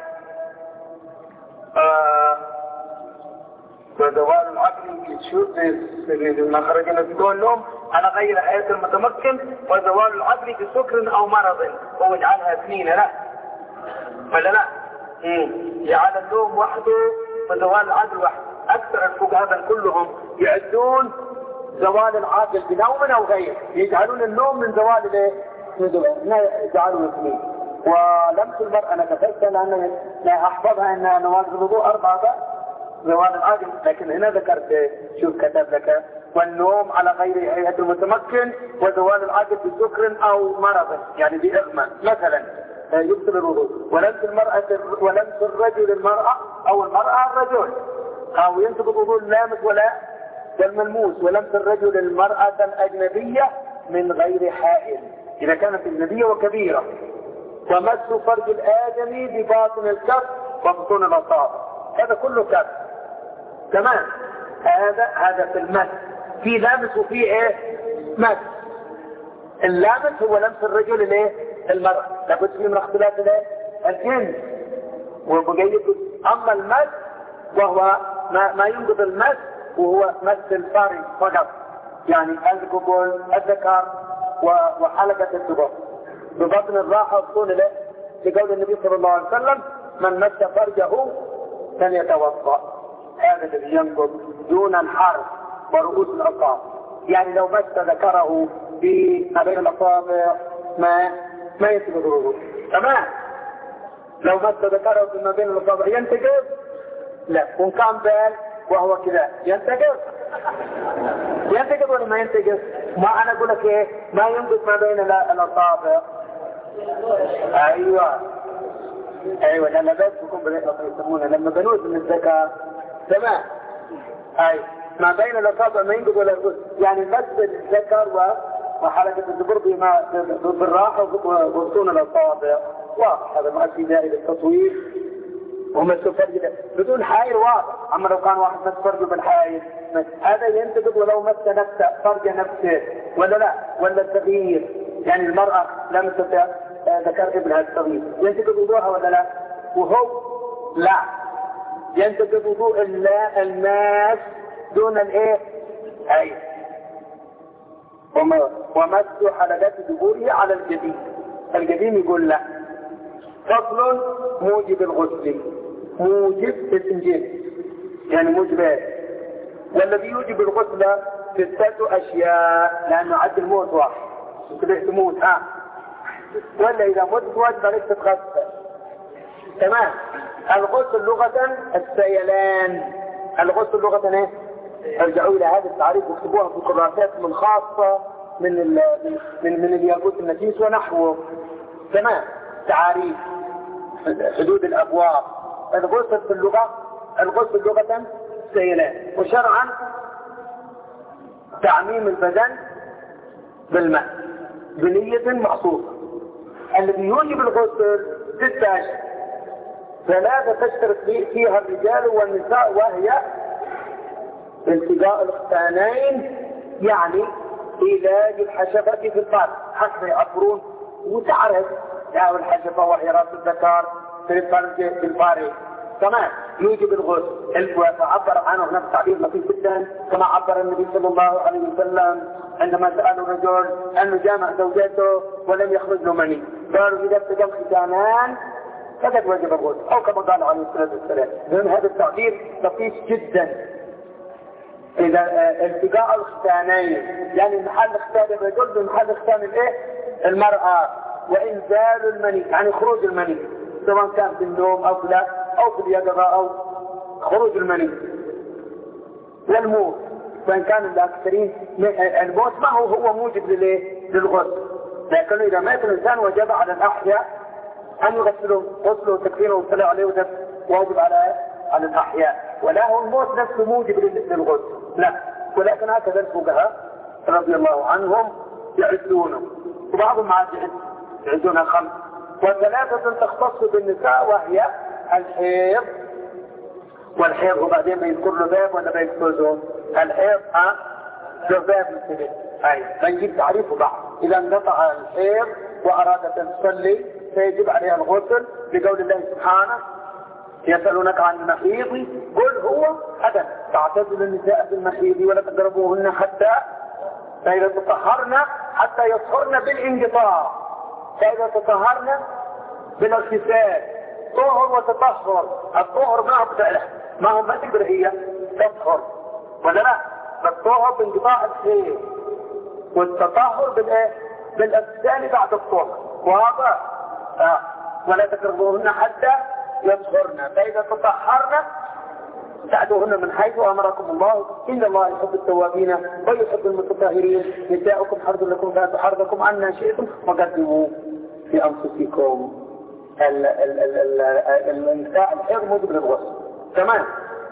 وزوال العقل ما خرجنا تقول لهم على غير حياة المتمكن، وزوال العقل بسكر او مرض، هو يجعلها اثنين لا ولا لا؟ يجعل النوم وحده وزوال العقل وحده. اكثر الفقهاء كلهم يعدون زوال العقل بنوم او غير، يجعلون النوم من زوال الايه؟ يجعلون اثنين. ولمس المرأة انا كتبت لان لا احفظها انها نواقض الوضوء 4 زوال العقل، لكن هنا ذكرت شوف كتب لك والنوم على غير هيئة المتمكن، وزوال العقل بسكر او مرض يعني بإغمى مثلا يبطل الوضوء. ولمس الرجل المرأة او المرأة الرجل، او ينتقض وضوء اللامس ولا والملموس. ولمس الرجل المرأة الأجنبية من غير حائل إذا كانت أجنبية وكبيرة. ومس فرج الآدمي بباطن الكف وبطون الأصابع، هذا كله كف، تمام. هذا في المس. في لامس وفي ايه؟ مس. اللامس هو لمس الرجل الايه؟ المرأة، لابد فيه من اختلاف الايه؟ الجنس وبقيد. اما المس وهو ما ينقض المس، وهو مس الفرج فقط، يعني القبول الذكر وحلقة الدبر ببطن الراحة وبطون الايه؟ لقول النبي صلى الله عليه وسلم من مس فرجه فليتوضأ. هذا الذي ينقض دون الحرف ورؤوس الأصابع، يعني لو مس ذكره ما بين الأصابع ما ينتقض الوضوء، تمام. لو مس ذكره ما بين الأصابع ينتقض؟ لا. وإن كان بال وهو كذا ينتقض ولا ما ينتقض؟ ما أنا أقول لك إيه؟ ما ينقض ما بين الأصابع. أيوة لما بس يكون يسمونه لما بنوز من الذكر، تمام. أي ما بين الأصابع ما ينقض ولا ينقض، يعني مس الذكر وحلقة الدبر بالراحة وبطون الأصابع واضح. هذا ما في داعي للتصوير. ومس فرج بدون حائل واضح. أما لو كان واحد مس فرجه بالحائل هذا ينتقض ولو مس نفسه فرج نفسه ولا لا، ولا التغيير، يعني المرأة لمست ذكر ابنها الصغير ينتقض وضوءها ولا لا؟ وهو لا، ينتقض وضوء الماس دون الايه؟ اي. ومس حلقات دبوره على الجبين يقول لا. فصل موجب الغسل، موجب اسم جنس يعني موجبات. والذي يوجب الغسل 6 أشياء، لأنه عد الموت واحد كده تموت ولا إذا مت واجب عليك تتغسل. تمام. الغسل لغة السيلان. الغسل لغة ايه؟ ارجعوا الى هذا التعريف واكتبوها في كراسات من خاصة من الياقوت النفيس ونحوه. تمام. تعاريف حدود الابواب. الغسل في اللغة، الغسل لغة سيلان، وشرعا تعميم البدن بالماء بنية مخصوصة. الذي يوجب الغسل 6 أشياء، 3 تشترك فيها الرجال والنساء، وهي التقاء الختانين، يعني علاج الحشفة في الفرج حتى يعبرون وتعرف يعني الحشفة وهي راس الذكر في الفرج. تمام. يوجب الغسل، وعبر عنه هناك تعبير لطيف جدا كما عبر النبي صلى الله عليه وسلم عندما سألوا الرجل أنه جامع زوجته ولم يخرج له مني، قالوا إذا ابتدى الختانان فقد وجب الغسل، أو كما قال عليه الصلاة والسلام. لأن هذا التعبير لطيف جدا. إذا التقاء الختانين يعني محل ختان الرجل بمحل ختان الايه؟ المرأة، وإنزال المني يعني خروج المني، سواء كان في النوم أو لا أو في اليقظة أو خروج المني. والموت، وإن كان الأكثرين الموت ما هو موجب للغسل، لكن إذا مات الإنسان وجب على الأحياء أن يغسلوا غسله وتكفيره والصلاة عليه، واجب على الأحياء، ولا هو الموت نفسه موجب للغسل، لا. ولكن هكذا الفقهاء رضي الله عنهم يعدونه، وبعضهم عاد يعدونها 5، و3 تختص بالنساء وهي الحيض. والحيض وبعدين بيذكر له باب ولا بيذكر الحيض له باب مثل هاي بنجيب تعريفه بعض. إذا انقطع الحيض وأرادت أن تصلي فيجب عليها الغسل لقول الله سبحانه يسألونك عن المحيض قل هو أذى تعتزل النساء في المحيض ولا تقربوهن حتى فإذا تطهرن حتى يطهرن بالانقطاع، فإذا تطهرن بالاغتسال طهر وتطهر. الطهر ما هو ما تقدر هي تطهر ولا لا، الطهر بانقطاع الحيض والتطهر بالاغتسال بعد الطهر، واضح؟ ولا تقربوهن حتى يطهرن فإذا تطهرن ساعدوهن من حيث أمركم الله إن الله يحب التوابين ويحب المتطهرين. نساؤكم حرث لكم فاتوا حرثكم عنا شئتم وقدموا لأنفسكم. النساء الحيض موجب للغسل. تمام.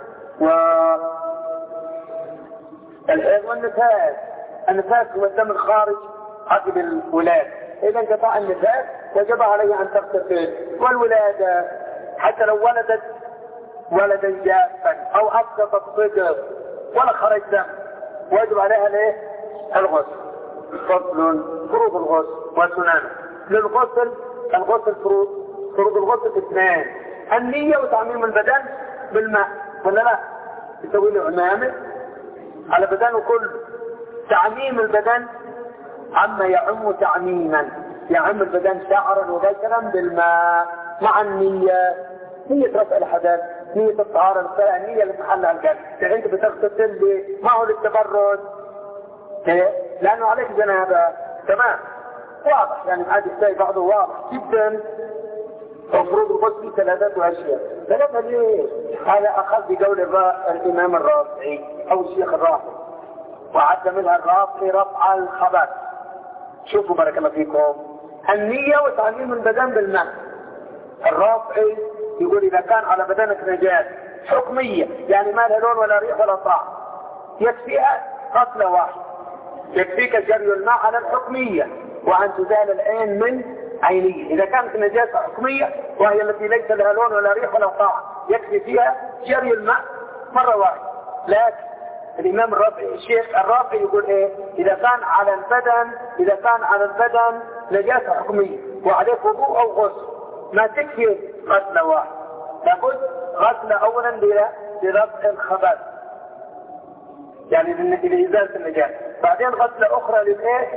والحيض والنفاس، النفاس هو الدم الخارج عقب الولادة، إذا انقطع النفاس وجب عليه أن تغتسل. والولادة حتى لو ولدت ولدا جافا أو أسقطت صدر ولا خرج دم ويجب عليها الغسل. فصل فروض الغسل وسننه. للغسل الغسل فروض الغسل 2: النية وتعميم البدن بالماء ولا لا، يسوي له عمامة على بدنه كله. تعميم البدن عما يعم تعميما، يعم البدن شعرا وبشرا بالماء مع النية، نية رفع الحدث، نية الطهارة، النية لمحلها القلب. يعني انت بتغتسل ما هو للتبرد لانه عليك جنابة. تمام. واضح يعني عاد يحتاج بعضه واضح جدا. فروض الغسل 3 أشياء. 3 ليه؟ هذا اخذ بقول الامام الرافعي او الشيخ الرافعي، وعد منها الرافعي رفع الخبث. شوفوا بارك الله فيكم، النية وتعميم البدن بالماء. الرافعي يقول إذا كان على بدنك نجاسة حكمية يعني ما لها لون ولا ريح ولا طعم يكفيها غسلة واحدة، يكفيك جري الماء على الحكمية وأن تزال العين من عينية. إذا كانت نجاسة حكمية وهي التي ليس لها لون ولا ريح ولا طعم يكفي فيها جري الماء مرة واحدة. لكن الإمام الرافعي الشيخ الرافعي يقول إذا كان على البدن نجاسة حكمية وعليه وضوء أو غسل ما تكفي غسلة واحدة، لابد غسلة أولا لرفع الخبث يعني لإزالة النجاسة، بعدين غسلة أخرى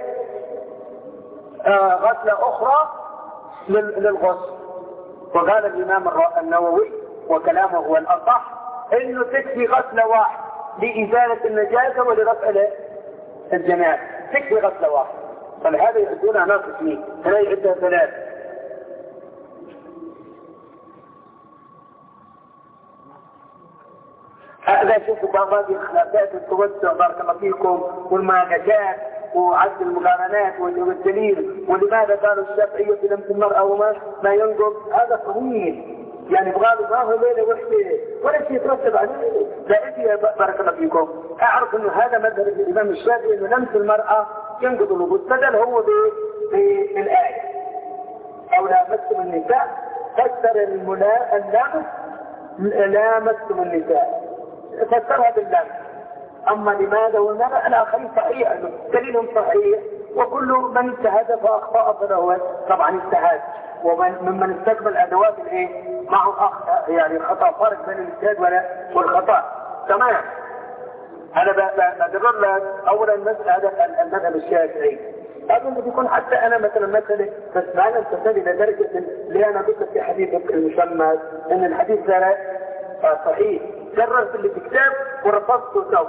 غسلة أخرى للغسل. وقال الإمام النووي وكلامه هو الأصح إنه تكفي غسلة واحدة لإزالة النجاسة ولرفع الجنابة، تكفي غسلة واحدة. فلهذا يعدونها ناقصين، هنا يعدها 3. هذا شوفوا باقي الخلافات التوسع بارك الله فيكم والمناقشات وعد المقارنات والدليل، ولماذا قالوا الشافعية في لمس المرأة وما ينقض، هذا طويل يعني بغالوا ما هو ليلة وحدة ولا شيء يترتب عليه. لا بارك الله فيكم أعرف أنه هذا مذهب الإمام الشافعي أنه لمس المرأة ينقض الوضوء، استدل هو بالآية أو لامستم النساء، فسر اللمس لامستم النساء فسرها باللمس. أما لماذا والماذا الآخرين صحيح دليلهم صحيح، وكل من اجتهد فأخطأ فله طبعا اجتهاد، ومن استقبل أدوات معه يعني خطأ، فرق بين الاجتهاد والخطأ. تمام. أنا بدرر لك أولا مسألة المذهب الشافعي، هذا اللي بيكون حتى أنا مثلا بس معنا انتصل إلى درجة اللي أنا قلت في حديث المشمس إن الحديث ده صحيح، كررت اللي في الكتاب ورفضته سوا.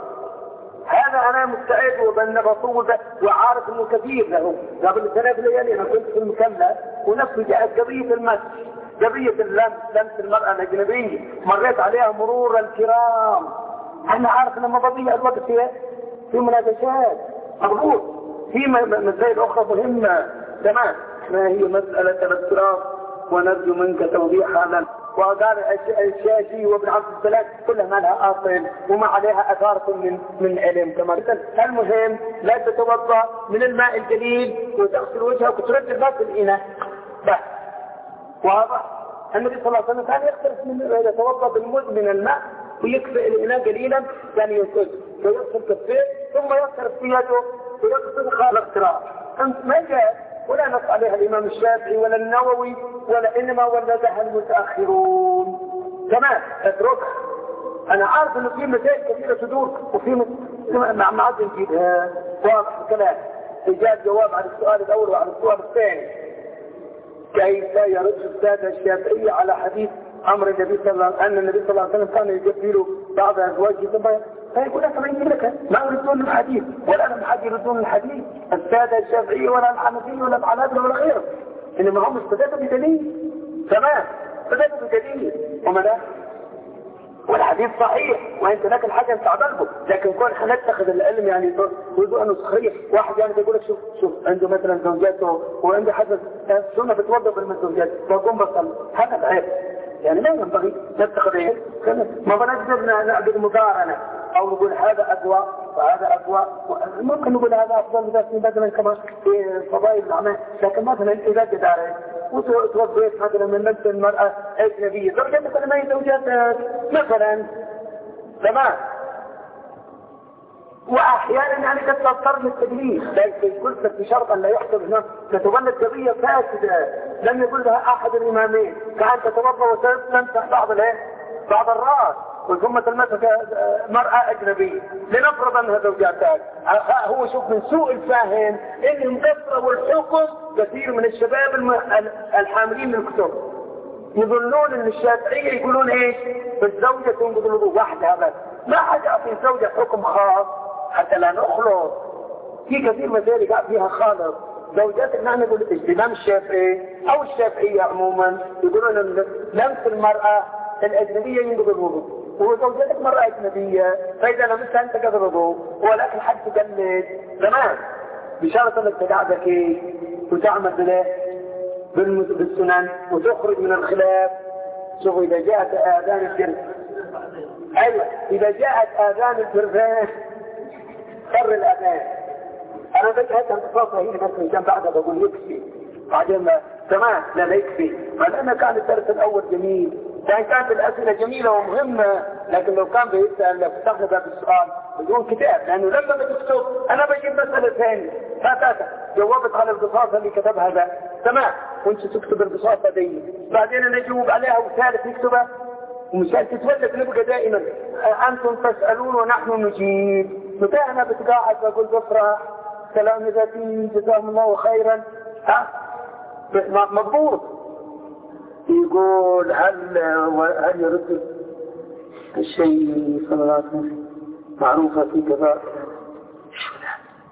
هذا أنا مستعد وبن بطول وعارف إنه كثير له. قبل 3 ليالي أنا كنت في المكلا ونفسي جاءت قضية المس، قضية لمس المرأة الأجنبية، مريت عليها مرور الكرام. أنا عارف لما بضيع الوقت في مناقشات مضبوط في مسائل أخرى مهمة. تمام. ما هي مسألة الاضطراب ونرجو منك توضيحها لنا. وقال الشاشي وابن عبد السلام كلها ما لها اصل وما عليها اثار من علم كمان. المهم لا تتوضا من الماء القليل وتغسل وجهك وترد الماء في الاناء بس. واضح؟ النبي صلى الله عليه وسلم كان يختلف يتوضا من الماء ويكفئ الاناء قليلا، كان يغسل كفيه ثم يغسل في يده ويغسل خال الاقتراب. ما جاء ولا نص عليها الإمام الشافعي ولا النووي ولا إنما ولدها المتأخرون. تمام. اتركها. أنا عارف إنه في مسائل كثيرة تدور وفي معاد نجيبها. واضح الكلام. إجاب جواب على السؤال الأول وعلى السؤال الثاني. كيف يرد السادة الشافعي على حديث أمر النبي صلى الله عليه وسلم أن النبي صلى الله عليه وسلم كان يجبل بعض أزواجه ثم فيقول لك ما يجيب لك ما يردون الحديث ولا أنا حد يردون الحديث السادة الشافعي ولا الحنفي ولا الحنابلة ولا غيره، إنما هم استدلوا بدليل. تمام. استدلوا بدليل وماذا؟ والحديث صحيح وانت لك الحاجة انت عبالكم، لكن كون نتخذ العلم يعني يريدوا انه صحيح. واحد يعني بيقول لك شوف عنده مثلا زوجاته وعنده حدث سنة بتوظف المزوجات وقوم بصل، هذا العيب يعني ما ينبغي نتخذ ايه. ما بنقدر نعبد مقارنة او نقول هذا اقوى وهذا اقوى، ممكن نقول هذا افضل مثلا كمان في فضائل الاعمال، لكن مثلا اذا تدارك وتوظف مثلا من نفس المرأة اجنبية زوجة مثلا ما هي زوجات مثلا. تمام. واحيانا يعني قد تضطر للتدليس، لكن قلت لك بشرط ان لا يحصل هنا تتولد قضيه فاسده لم يقل لها احد الامامين كان تتوضا وتمسح بعض الراس ثم تلمسك مرأة أجنبية لنفرض أنها زوجاتك. هو شوف من سوء الفاهم إنهم كسروا الحكم. كثير من الشباب الحاملين للكتب يظنون إن الشافعية يقولون إيش الزوجة تنقض الوضوء وحدها بس، ما حد يعطي الزوجة حكم خاص حتى لا نخلط. في كثير مسائل قاعد فيها خالص. زوجات نحن نقول الإمام الشافعي أو الشافعية عموما يقولون إن لمس المرأة الأجنبية ينقض الوضوء وزوجتك مرأة أجنبية فإذا لمسها أنت قد الوضوء، ولكن حد تقلد. تمام. بشرط أنك تدع ذكي وتعمل بالسنن وتخرج من الخلاف. شوف إذا جاءت آذان الجرس، أيوة إذا جاءت آذان الجرفان صر الآذان. أنا بجهت انتصاصها هنا مثلا كان بعدها بقول يكفي بعدين تمام لا يكفي. فلأن كان الدرس الأول جميل، كانت الأسئلة جميلة ومهمة، لكن لو كان بيسأل فتحنا باب السؤال بدون كتاب، لأنه لما بتكتب أنا بجيب مسألة ثانية فاتاتك جاوبت على البساطة اللي كتبها ذا. تمام. وانت تكتب البساطة دي بعدين أنا أجاوب عليها وثالث نكتبها ومشان تتولد نبقى دائما أنتم تسألون ونحن نجيب. متى أنا بتقاعد بقول بفرح سلام ذاتي جزاهم الله خيرا مضبوط. يقول هل يرد الشيء صلى الله عليه وسلم معروفة في كذا؟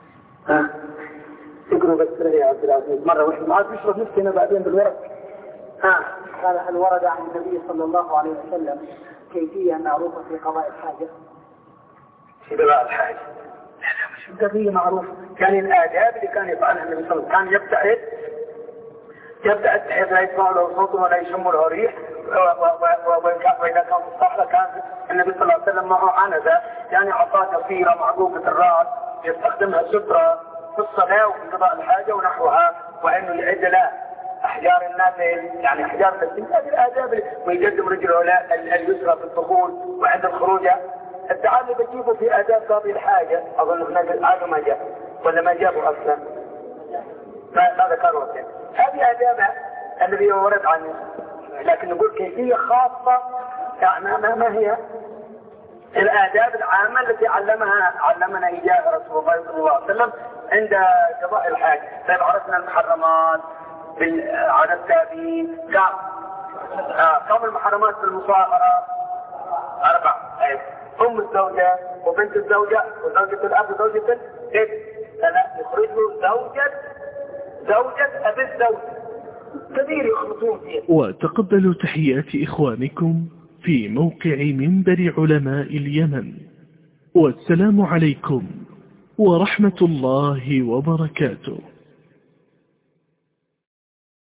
تقرأ بس يا عبد العزيز مرة واحد ما عاد يشرب نفسنا بعدين بالورق قال هل ورد عن النبي صلى الله عليه وسلم كيفية معروفة في قضاء الحاجة؟ في قضاء الحاجة مش قضية معروفة. كان الآداب اللي كان يفعلها النبي صلى الله عليه وسلم كان يبتعد بحيث لا يسمع له صوت ولا يشم له ريح، وإذا كان في الصحراء كان النبي صلى الله عليه وسلم معه عنزة، يعني عصا قصيرة معقوقة الرأس يستخدمها سترة في الصلاة وفي قضاء الحاجة ونحوها، وإنه يعد له أحجار الناس يعني أحجار الناس هذه الآداب، ويقدم رجله اليسرى في الدخول وعند الخروج. التعال اللي بجيبه في آداب قاضي الحاجة أظن هذا ما جاء ولا ما جابه أصلا ما ذكروا. هذه آداب الذي ورد عنه، لكن نقول كيفية خاصة يعني ما هي الآداب العامة التي علمنا إياها رسول الله صلى الله عليه وسلم عند قضاء الحاجة. طيب عرفنا المحرمات على التابعين كم المحرمات في المصاهرة؟ 4. أم الزوجة وبنت الزوجة وزوجة الأب وزوجة الابن. يخرجوا زوجة أبي الزوجة كثير يخلطون فيها. وتقبلوا تحيات إخوانكم في موقع منبر علماء اليمن، والسلام عليكم ورحمة الله وبركاته.